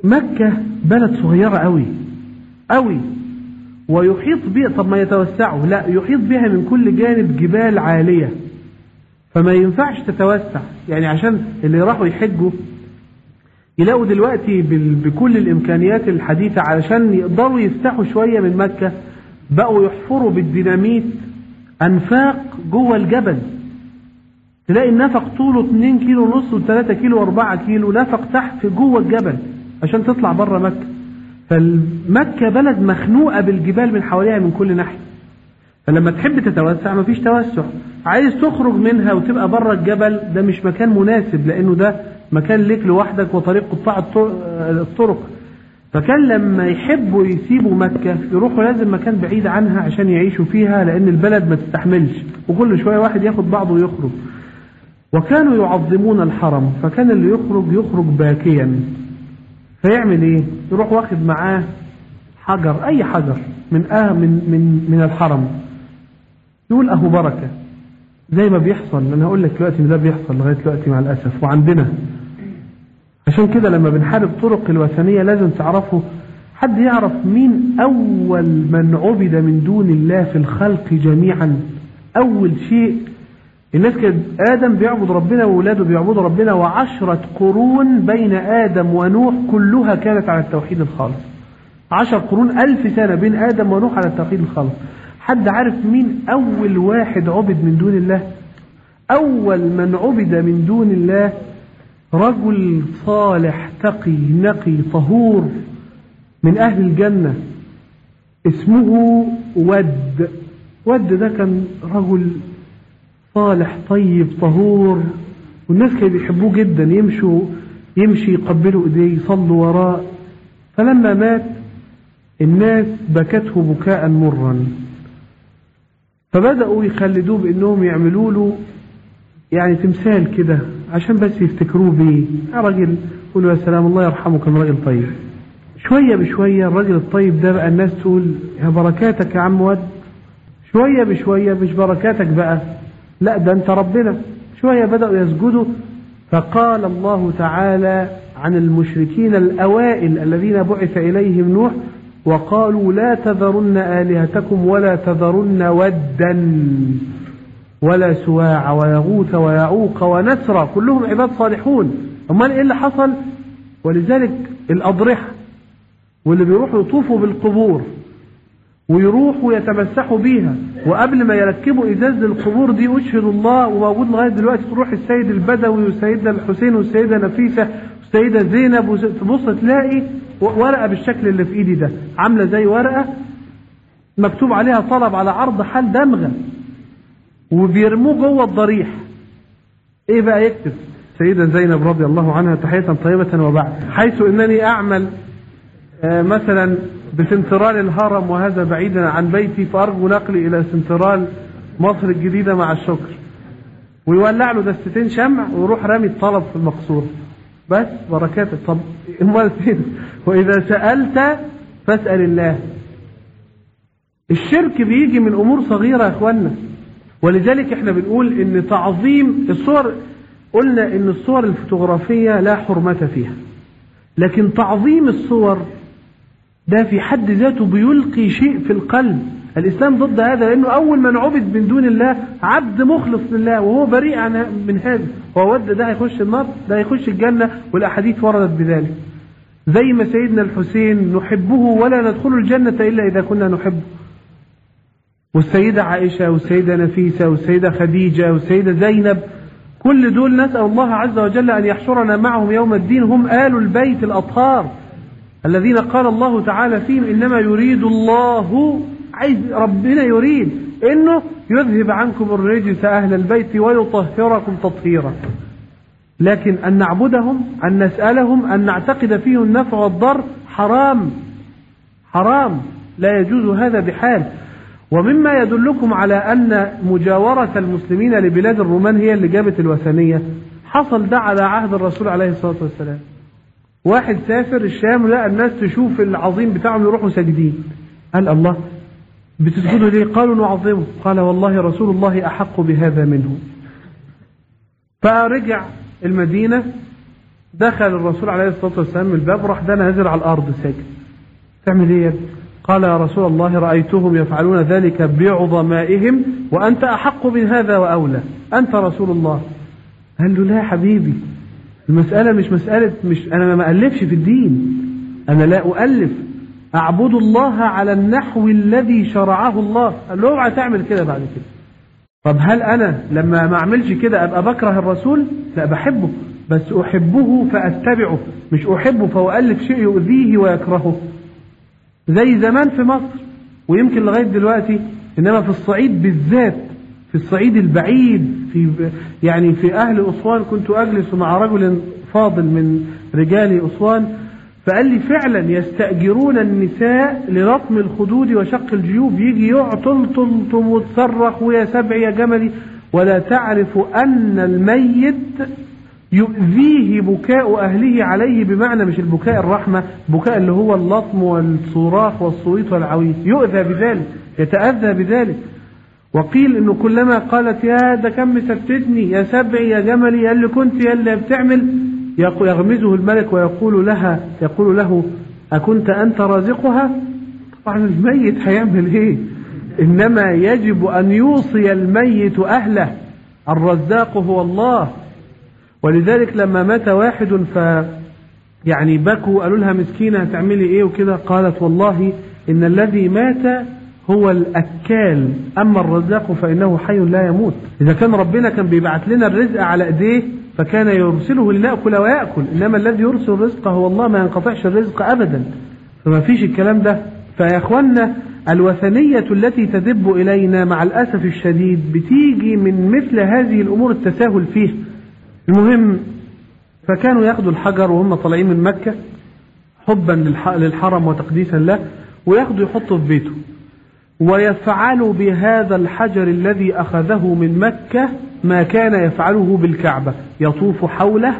مكة بلد صغيرة قوي قوي، ويحيط بها، طب ما يتوسعوا، لا، يحيط بها من كل جانب جبال عالية، فما ينفعش تتوسع. يعني عشان اللي راحوا يحجوا يلاقوا دلوقتي بكل الإمكانيات الحديثة علشان يقدروا يفتحوا شوية من مكة، بقوا يحفروا بالديناميت أنفاق جوه الجبل. تلاقي النفق طوله اتنين كيلو ونص وثلاثة كيلو واربعة كيلو، نفق تحت جوه الجبل عشان تطلع بره مكة. فالمكة بلد مخنوقة بالجبال من حواليها من كل ناحية، فلما تحب تتوسع مفيش توسع. عايز تخرج منها وتبقى بره الجبل، ده مش مكان مناسب، لأنه ده مكان ليك لوحدك وطريق قطاع الطرق. فكان لما يحبوا يسيبوا مكة يروحوا لازم مكان بعيد عنها عشان يعيشوا فيها، لأن البلد ما تستحملش، وكل شوية واحد ياخد بعضه ويخرج. وكانوا يعظمون الحرم، فكان اللي يخرج يخرج باكيا. فيعمل ايه؟ يروح واخد معاه حجر، اي حجر من آه من من من الحرم، يقول اهو بركة، زي ما بيحصل. انا هقول لك دلوقتي ان ده بيحصل لغايه دلوقتي مع الاسف وعندنا. عشان كده لما بنحارب طرق الوثنية لازم تعرفوا، حد يعرف مين اول من عبد من دون الله في الخلق جميعا؟ اول شيء الناس كانت آدم بيعبد ربنا وولاده بيعبدوا ربنا، وعشرة قرون بين آدم ونوح كلها كانت على التوحيد الخالص. عشر قرون، ألف سنة بين آدم ونوح على التوحيد الخالص. حد عارف مين أول واحد عبد من دون الله؟ أول من عبد من دون الله رجل صالح تقي نقي طهور من أهل الجنة، اسمه ود. ود ده كان رجل صالح طيب طهور، والناس كانوا بيحبوه جدا، يمشوا يمشي يقبلوا ايديه يصلوا وراه. فلما مات الناس بكته بكاء مرا، فبدأوا يخلدوه بانهم يعملوا له يعني تمثال كده عشان بس يفتكروه بيه. يا راجل قولوا يا سلام الله يرحمه كان راجل طيب. شوية بشوية الراجل الطيب ده بقى الناس تقول يا بركاتك يا عم ود. شوية بشوية مش بركاتك بقى، لا ده انت ربنا. شوية بدأوا يسجدوا، فقال الله تعالى عن المشركين الأوائل الذين بعث إليهم نوح وقالوا لا تذرن آلهتكم ولا تذرن ودا ولا سواع ويغوث ويعوق ونسرا، كلهم عباد صالحون. امال ايه اللي حصل؟ ولذلك الأضرحة واللي بيروحوا يطوفوا بالقبور ويروحوا يتمسحوا بيها، وقبل ما يركبوا ازاز للقبور دي اشهد الله، وموجود لغايه دلوقتي، تروح السيد البدوي والسيدة الحسين والسيدة نفيسة والسيدة زينب، تبص تلاقي ورقه بالشكل اللي في ايدي ده، عامله زي ورقه مكتوب عليها طلب على عرض حال دمغه، وبيرموه جوه الضريح. ايه بقى يكتب؟ سيدة زينب رضي الله عنها تحية طيبة وبعد، حيث انني اعمل آه مثلا بسنترال الهرم وهذا بعيدا عن بيتي، فأرجو نقلي إلى سنترال مصر الجديدة مع الشكر، ويولع له دستتين شمع ويروح رامي الطلب في المقصورة. بس بركات. طب امال فين؟ وإذا سألت فاسأل الله. الشرك بيجي من أمور صغيرة يا أخوانا، ولذلك احنا بنقول إن تعظيم الصور، قلنا إن الصور الفوتوغرافية لا حرمة فيها، لكن تعظيم الصور ده في حد ذاته بيلقي شيء في القلب. الإسلام ضد هذا، لأنه أول من عبد من دون الله عبد مخلص لله وهو بريء عن من هذا. هو ود ده هيخش النار، ده هيخش الجنة، والأحاديث وردت بذلك. زي ما سيدنا الحسين نحبه ولا ندخل الجنة إلا إذا كنا نحبه، والسيدة عائشة والسيدة نفيسة والسيدة خديجة والسيدة زينب، كل دول نسأل الله عز وجل أن يحشرنا معهم يوم الدين، هم آل البيت الأطهار الذين قال الله تعالى فيهم إنما يريد الله، عايز ربنا يريد إنه يذهب عنكم الرجس أهل البيت ويطهركم تطهيرا. لكن أن نعبدهم، أن نسألهم، أن نعتقد فيهم النفع والضر حرام حرام، لا يجوز هذا بحال. ومما يدلكم على أن مجاورة المسلمين لبلاد الرومان هي اللي جابت الوثنية، حصل ده على عهد الرسول عليه الصلاة والسلام. واحد سافر الشام لقى الناس تشوف العظيم بتاعهم يروحوا ساجدين، قال الله بتسجدوا ليه؟ قالوا نعظمه، قال والله رسول الله أحق بهذا منه. فرجع المدينة دخل الرسول عليه الصلاة والسلام من الباب، راح ده نازل على الأرض ساجد. تعمل ايه يا ابني؟ قال يا رسول الله رأيتهم يفعلون ذلك بعظمائهم وأنت أحق من هذا وأولى، أنت رسول الله. قال له لا يا حبيبي، المسألة مش مسألة، مش أنا ما ألفش في الدين، أنا لا أؤلف، أعبد الله على النحو الذي شرعه الله. قال له اوعى تعمل كده بعد كده. طب هل أنا لما ما أعملش كده أبقى بكره الرسول؟ لا، بحبه، بس أحبه فأتبعه، مش أحبه فأؤلف شيء يؤذيه ويكرهه. زي زمان في مصر ويمكن لغاية دلوقتي، إنما في الصعيد بالذات، في الصعيد البعيد، في يعني في أهل أسوان، كنت أجلس مع رجل فاضل من رجال أسوان فقال لي فعلا يستأجرون النساء لرطم الخدود وشق الجيوب، يجي يعطل طلطم وتصرخ ويا سبع يا جملي، ولا تعرف أن الميت يؤذيه بكاء أهله عليه، بمعنى مش البكاء الرحمة، بكاء اللي هو اللطم والصراخ والصويت والعويت، يؤذى بذلك، يتأذى بذلك. وقيل انه كلما قالت يا ده كم ستتني يا سبعي يا جملي يا اللي كنت يا اللي بتعمل، يغمزه الملك ويقول لها يقول له أكنت أنت رازقها؟ طبعا الميت هيعمل ايه؟ إنما يجب أن يوصي الميت أهله، الرزاق هو الله. ولذلك لما مات واحد ف يعني بكوا، قالوا لها مسكينة هتعملي ايه وكده، قالت والله إن الذي مات هو الأكال، أما الرزاق فإنه حي لا يموت. إذا كان ربنا كان بيبعت لنا الرزق على إيديه فكان يرسله لنأكل ويأكل، إنما الذي يرسل الرزق هو الله، ما ينقطعش الرزق أبدا، فما فيش الكلام ده. فيا أخوانا الوثنية التي تدب إلينا مع الأسف الشديد بتيجي من مثل هذه الأمور التساهل فيه. المهم، فكانوا ياخدوا الحجر وهم طالعين من مكة حبا للحرم وتقديسا له، وياخدوا يحطوا في بيته، ويفعل بهذا الحجر الذي أخذه من مكة ما كان يفعله بالكعبة، يطوف حوله،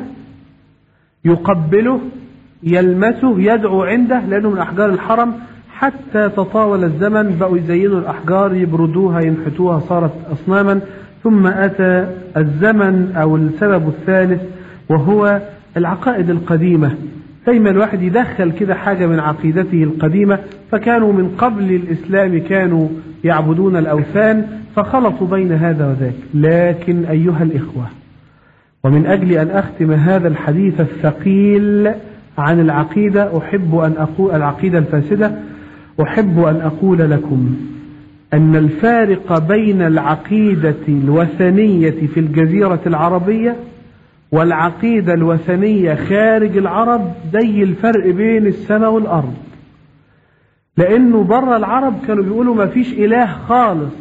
يقبله، يلمسه، يدعو عنده، لأنه من أحجار الحرم. حتى تطاول الزمن، بقوا يزينوا الأحجار، يبردوها، ينحتوها، صارت أصناما. ثم أتى الزمن أو السبب الثالث وهو العقائد القديمة. دايما الواحد يدخل كده حاجة من عقيدته القديمة. فكانوا من قبل الإسلام كانوا يعبدون الأوثان، فخلطوا بين هذا وذاك. لكن أيها الإخوة، ومن أجل أن أختم هذا الحديث الثقيل عن العقيدة، أحب أن أقول العقيدة الفاسدة، أحب أن أقول لكم أن الفارق بين العقيدة الوثنية في الجزيرة العربية والعقيدة الوثنية خارج العرب زي الفرق بين السماء والأرض. لأنه بره العرب كانوا بيقولوا ما فيش إله خالص،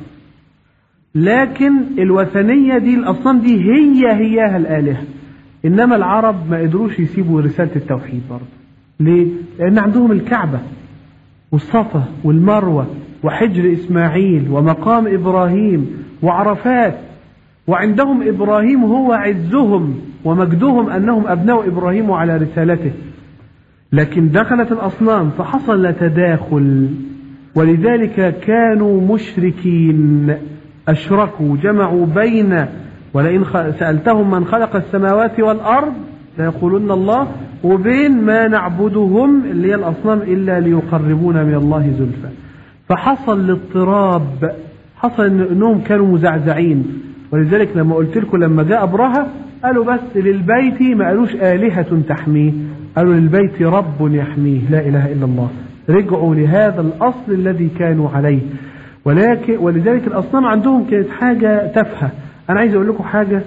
لكن الوثنية دي، الأصنام دي هي هياها الآلهة. إنما العرب ما قدروش يسيبوا رسالة التوحيد برضه. ليه؟ لأن عندهم الكعبة والصفا والمروة وحجر إسماعيل ومقام إبراهيم وعرفات، وعندهم إبراهيم هو عزهم ومجدهم أنهم أبناء إبراهيم على رسالته. لكن دخلت الأصنام فحصل تداخل، ولذلك كانوا مشركين، أشركوا، جمعوا بين، ولئن سألتهم من خلق السماوات والأرض ليقولون الله، وبين ما نعبدهم اللي هي الأصنام إلا ليقربونا من الله زلفى. فحصل الاضطراب، حصل إنهم كانوا مزعزعين. ولذلك لما قلت لكم لما جاء أبرهة قالوا بس للبيت، ما قالوش آلهة تحميه، قالوا للبيت رب يحميه، لا إله إلا الله. رجعوا لهذا الأصل الذي كانوا عليه. ولكن ولذلك الأصنام عندهم كانت حاجة تافهة. أنا عايز أقول لكم حاجة،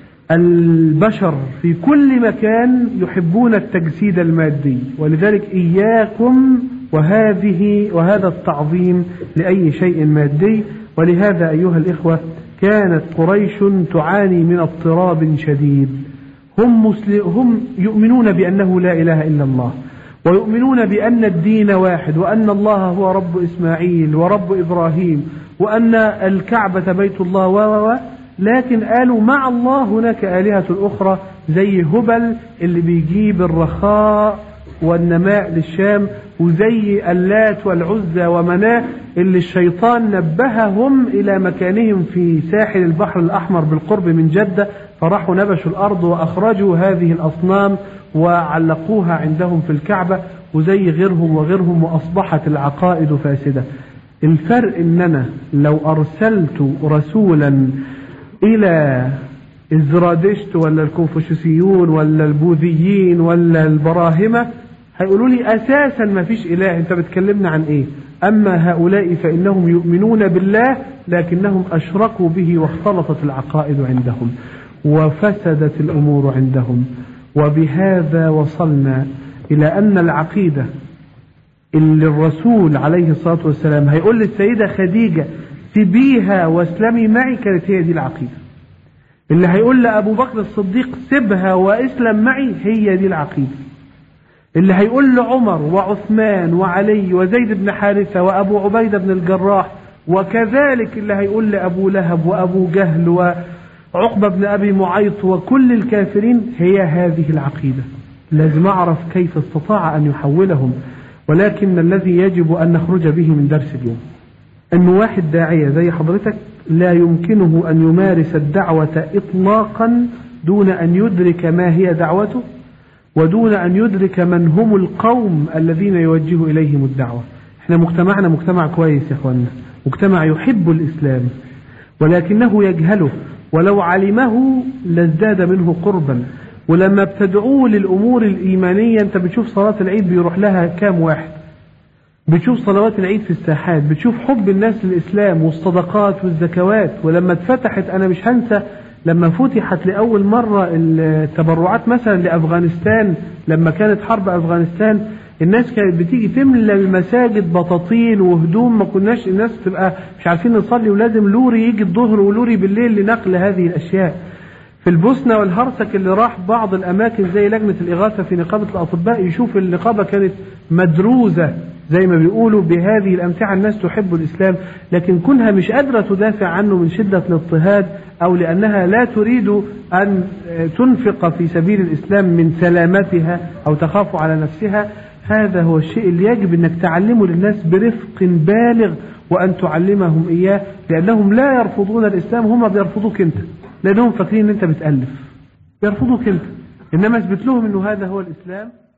البشر في كل مكان يحبون التجسيد المادي، ولذلك إياكم وهذه وهذا التعظيم لأي شيء مادي. ولهذا أيها الإخوة كانت قريش تعاني من اضطراب شديد. هم, مسلم هم يؤمنون بأنه لا إله إلا الله، ويؤمنون بأن الدين واحد، وأن الله هو رب إسماعيل ورب إبراهيم، وأن الكعبة بيت الله و و لكن قالوا مع الله هناك آلهة أخرى زي هبل اللي بيجيب الرخاء والنماء للشام، وزي اللات والعزى ومناه اللي الشيطان نبههم إلى مكانهم في ساحل البحر الأحمر بالقرب من جدة، فراحوا نبشوا الأرض وأخرجوا هذه الأصنام وعلقوها عندهم في الكعبة وزي غيرهم وغيرهم، وأصبحت العقائد فاسدة. الفرق إننا لو أرسلت رسولا إلى الزرادشت ولا الكونفوشيوسيون ولا البوذيين ولا البراهمة هيقولوا لي أساسا ما فيش إله، أنت بتكلمنا عن إيه؟ أما هؤلاء فإنهم يؤمنون بالله لكنهم أشركوا به واختلطت العقائد عندهم وفسدت الأمور عندهم. وبهذا وصلنا إلى أن العقيدة اللي الرسول عليه الصلاة والسلام هيقول للسيدة خديجة سبيها واسلمي معي، كانت هي دي العقيدة. اللي هيقول لأبو بكر الصديق سبها واسلم معي، هي دي العقيدة. اللي هيقول لعمر وعثمان وعلي وزيد بن حارثة وأبو عبيدة بن الجراح، وكذلك اللي هيقول لأبو لهب وأبو جهل وعقبة بن أبي معيط وكل الكافرين، هي هذه العقيدة. لازم أعرف كيف استطاع أن يحولهم. ولكن الذي يجب أن نخرج به من درس اليوم أن واحد داعية زي حضرتك لا يمكنه أن يمارس الدعوة إطلاقا دون أن يدرك ما هي دعوته ودون أن يدرك من هم القوم الذين يوجه إليهم الدعوة. احنا مجتمعنا مجتمع كويس يا اخوانا، مجتمع يحب الإسلام ولكنه يجهله، ولو علمه لازداد منه قربا. ولما بتدعوه للأمور الإيمانية انت بتشوف صلاة العيد بيروح لها كام واحد، بتشوف صلوات العيد في الساحات، بتشوف حب الناس للإسلام والصدقات والزكوات. ولما اتفتحت، أنا مش هنسى لما فتحت لأول مرة التبرعات مثلا لأفغانستان، لما كانت حرب أفغانستان الناس كانت بتيجي تملى المساجد بطاطين وهدوم، ما كناش الناس تبقى مش عارفين نصلي ولازم لوري يجي الظهر ولوري بالليل لنقل هذه الأشياء. في البوسنة والهرسك اللي راح بعض الأماكن زي لجنة الإغاثة في نقابة الأطباء يشوف النقابة كانت مدروزة زي ما بيقولوا بهذه الأمتعة. الناس تحب الإسلام لكن كونها مش قادرة تدافع عنه من شدة الاضطهاد أو لأنها لا تريد أن تنفق في سبيل الإسلام من سلامتها أو تخاف على نفسها. هذا هو الشيء اللي يجب أنك تعلمه للناس برفق بالغ وأن تعلمهم إياه، لأنهم لا يرفضون الإسلام، هم بيرفضوك أنت لأنهم فاكرين أن أنت بتألف، يرفضوك أنت. إنما اثبت لهم أنه هذا هو الإسلام.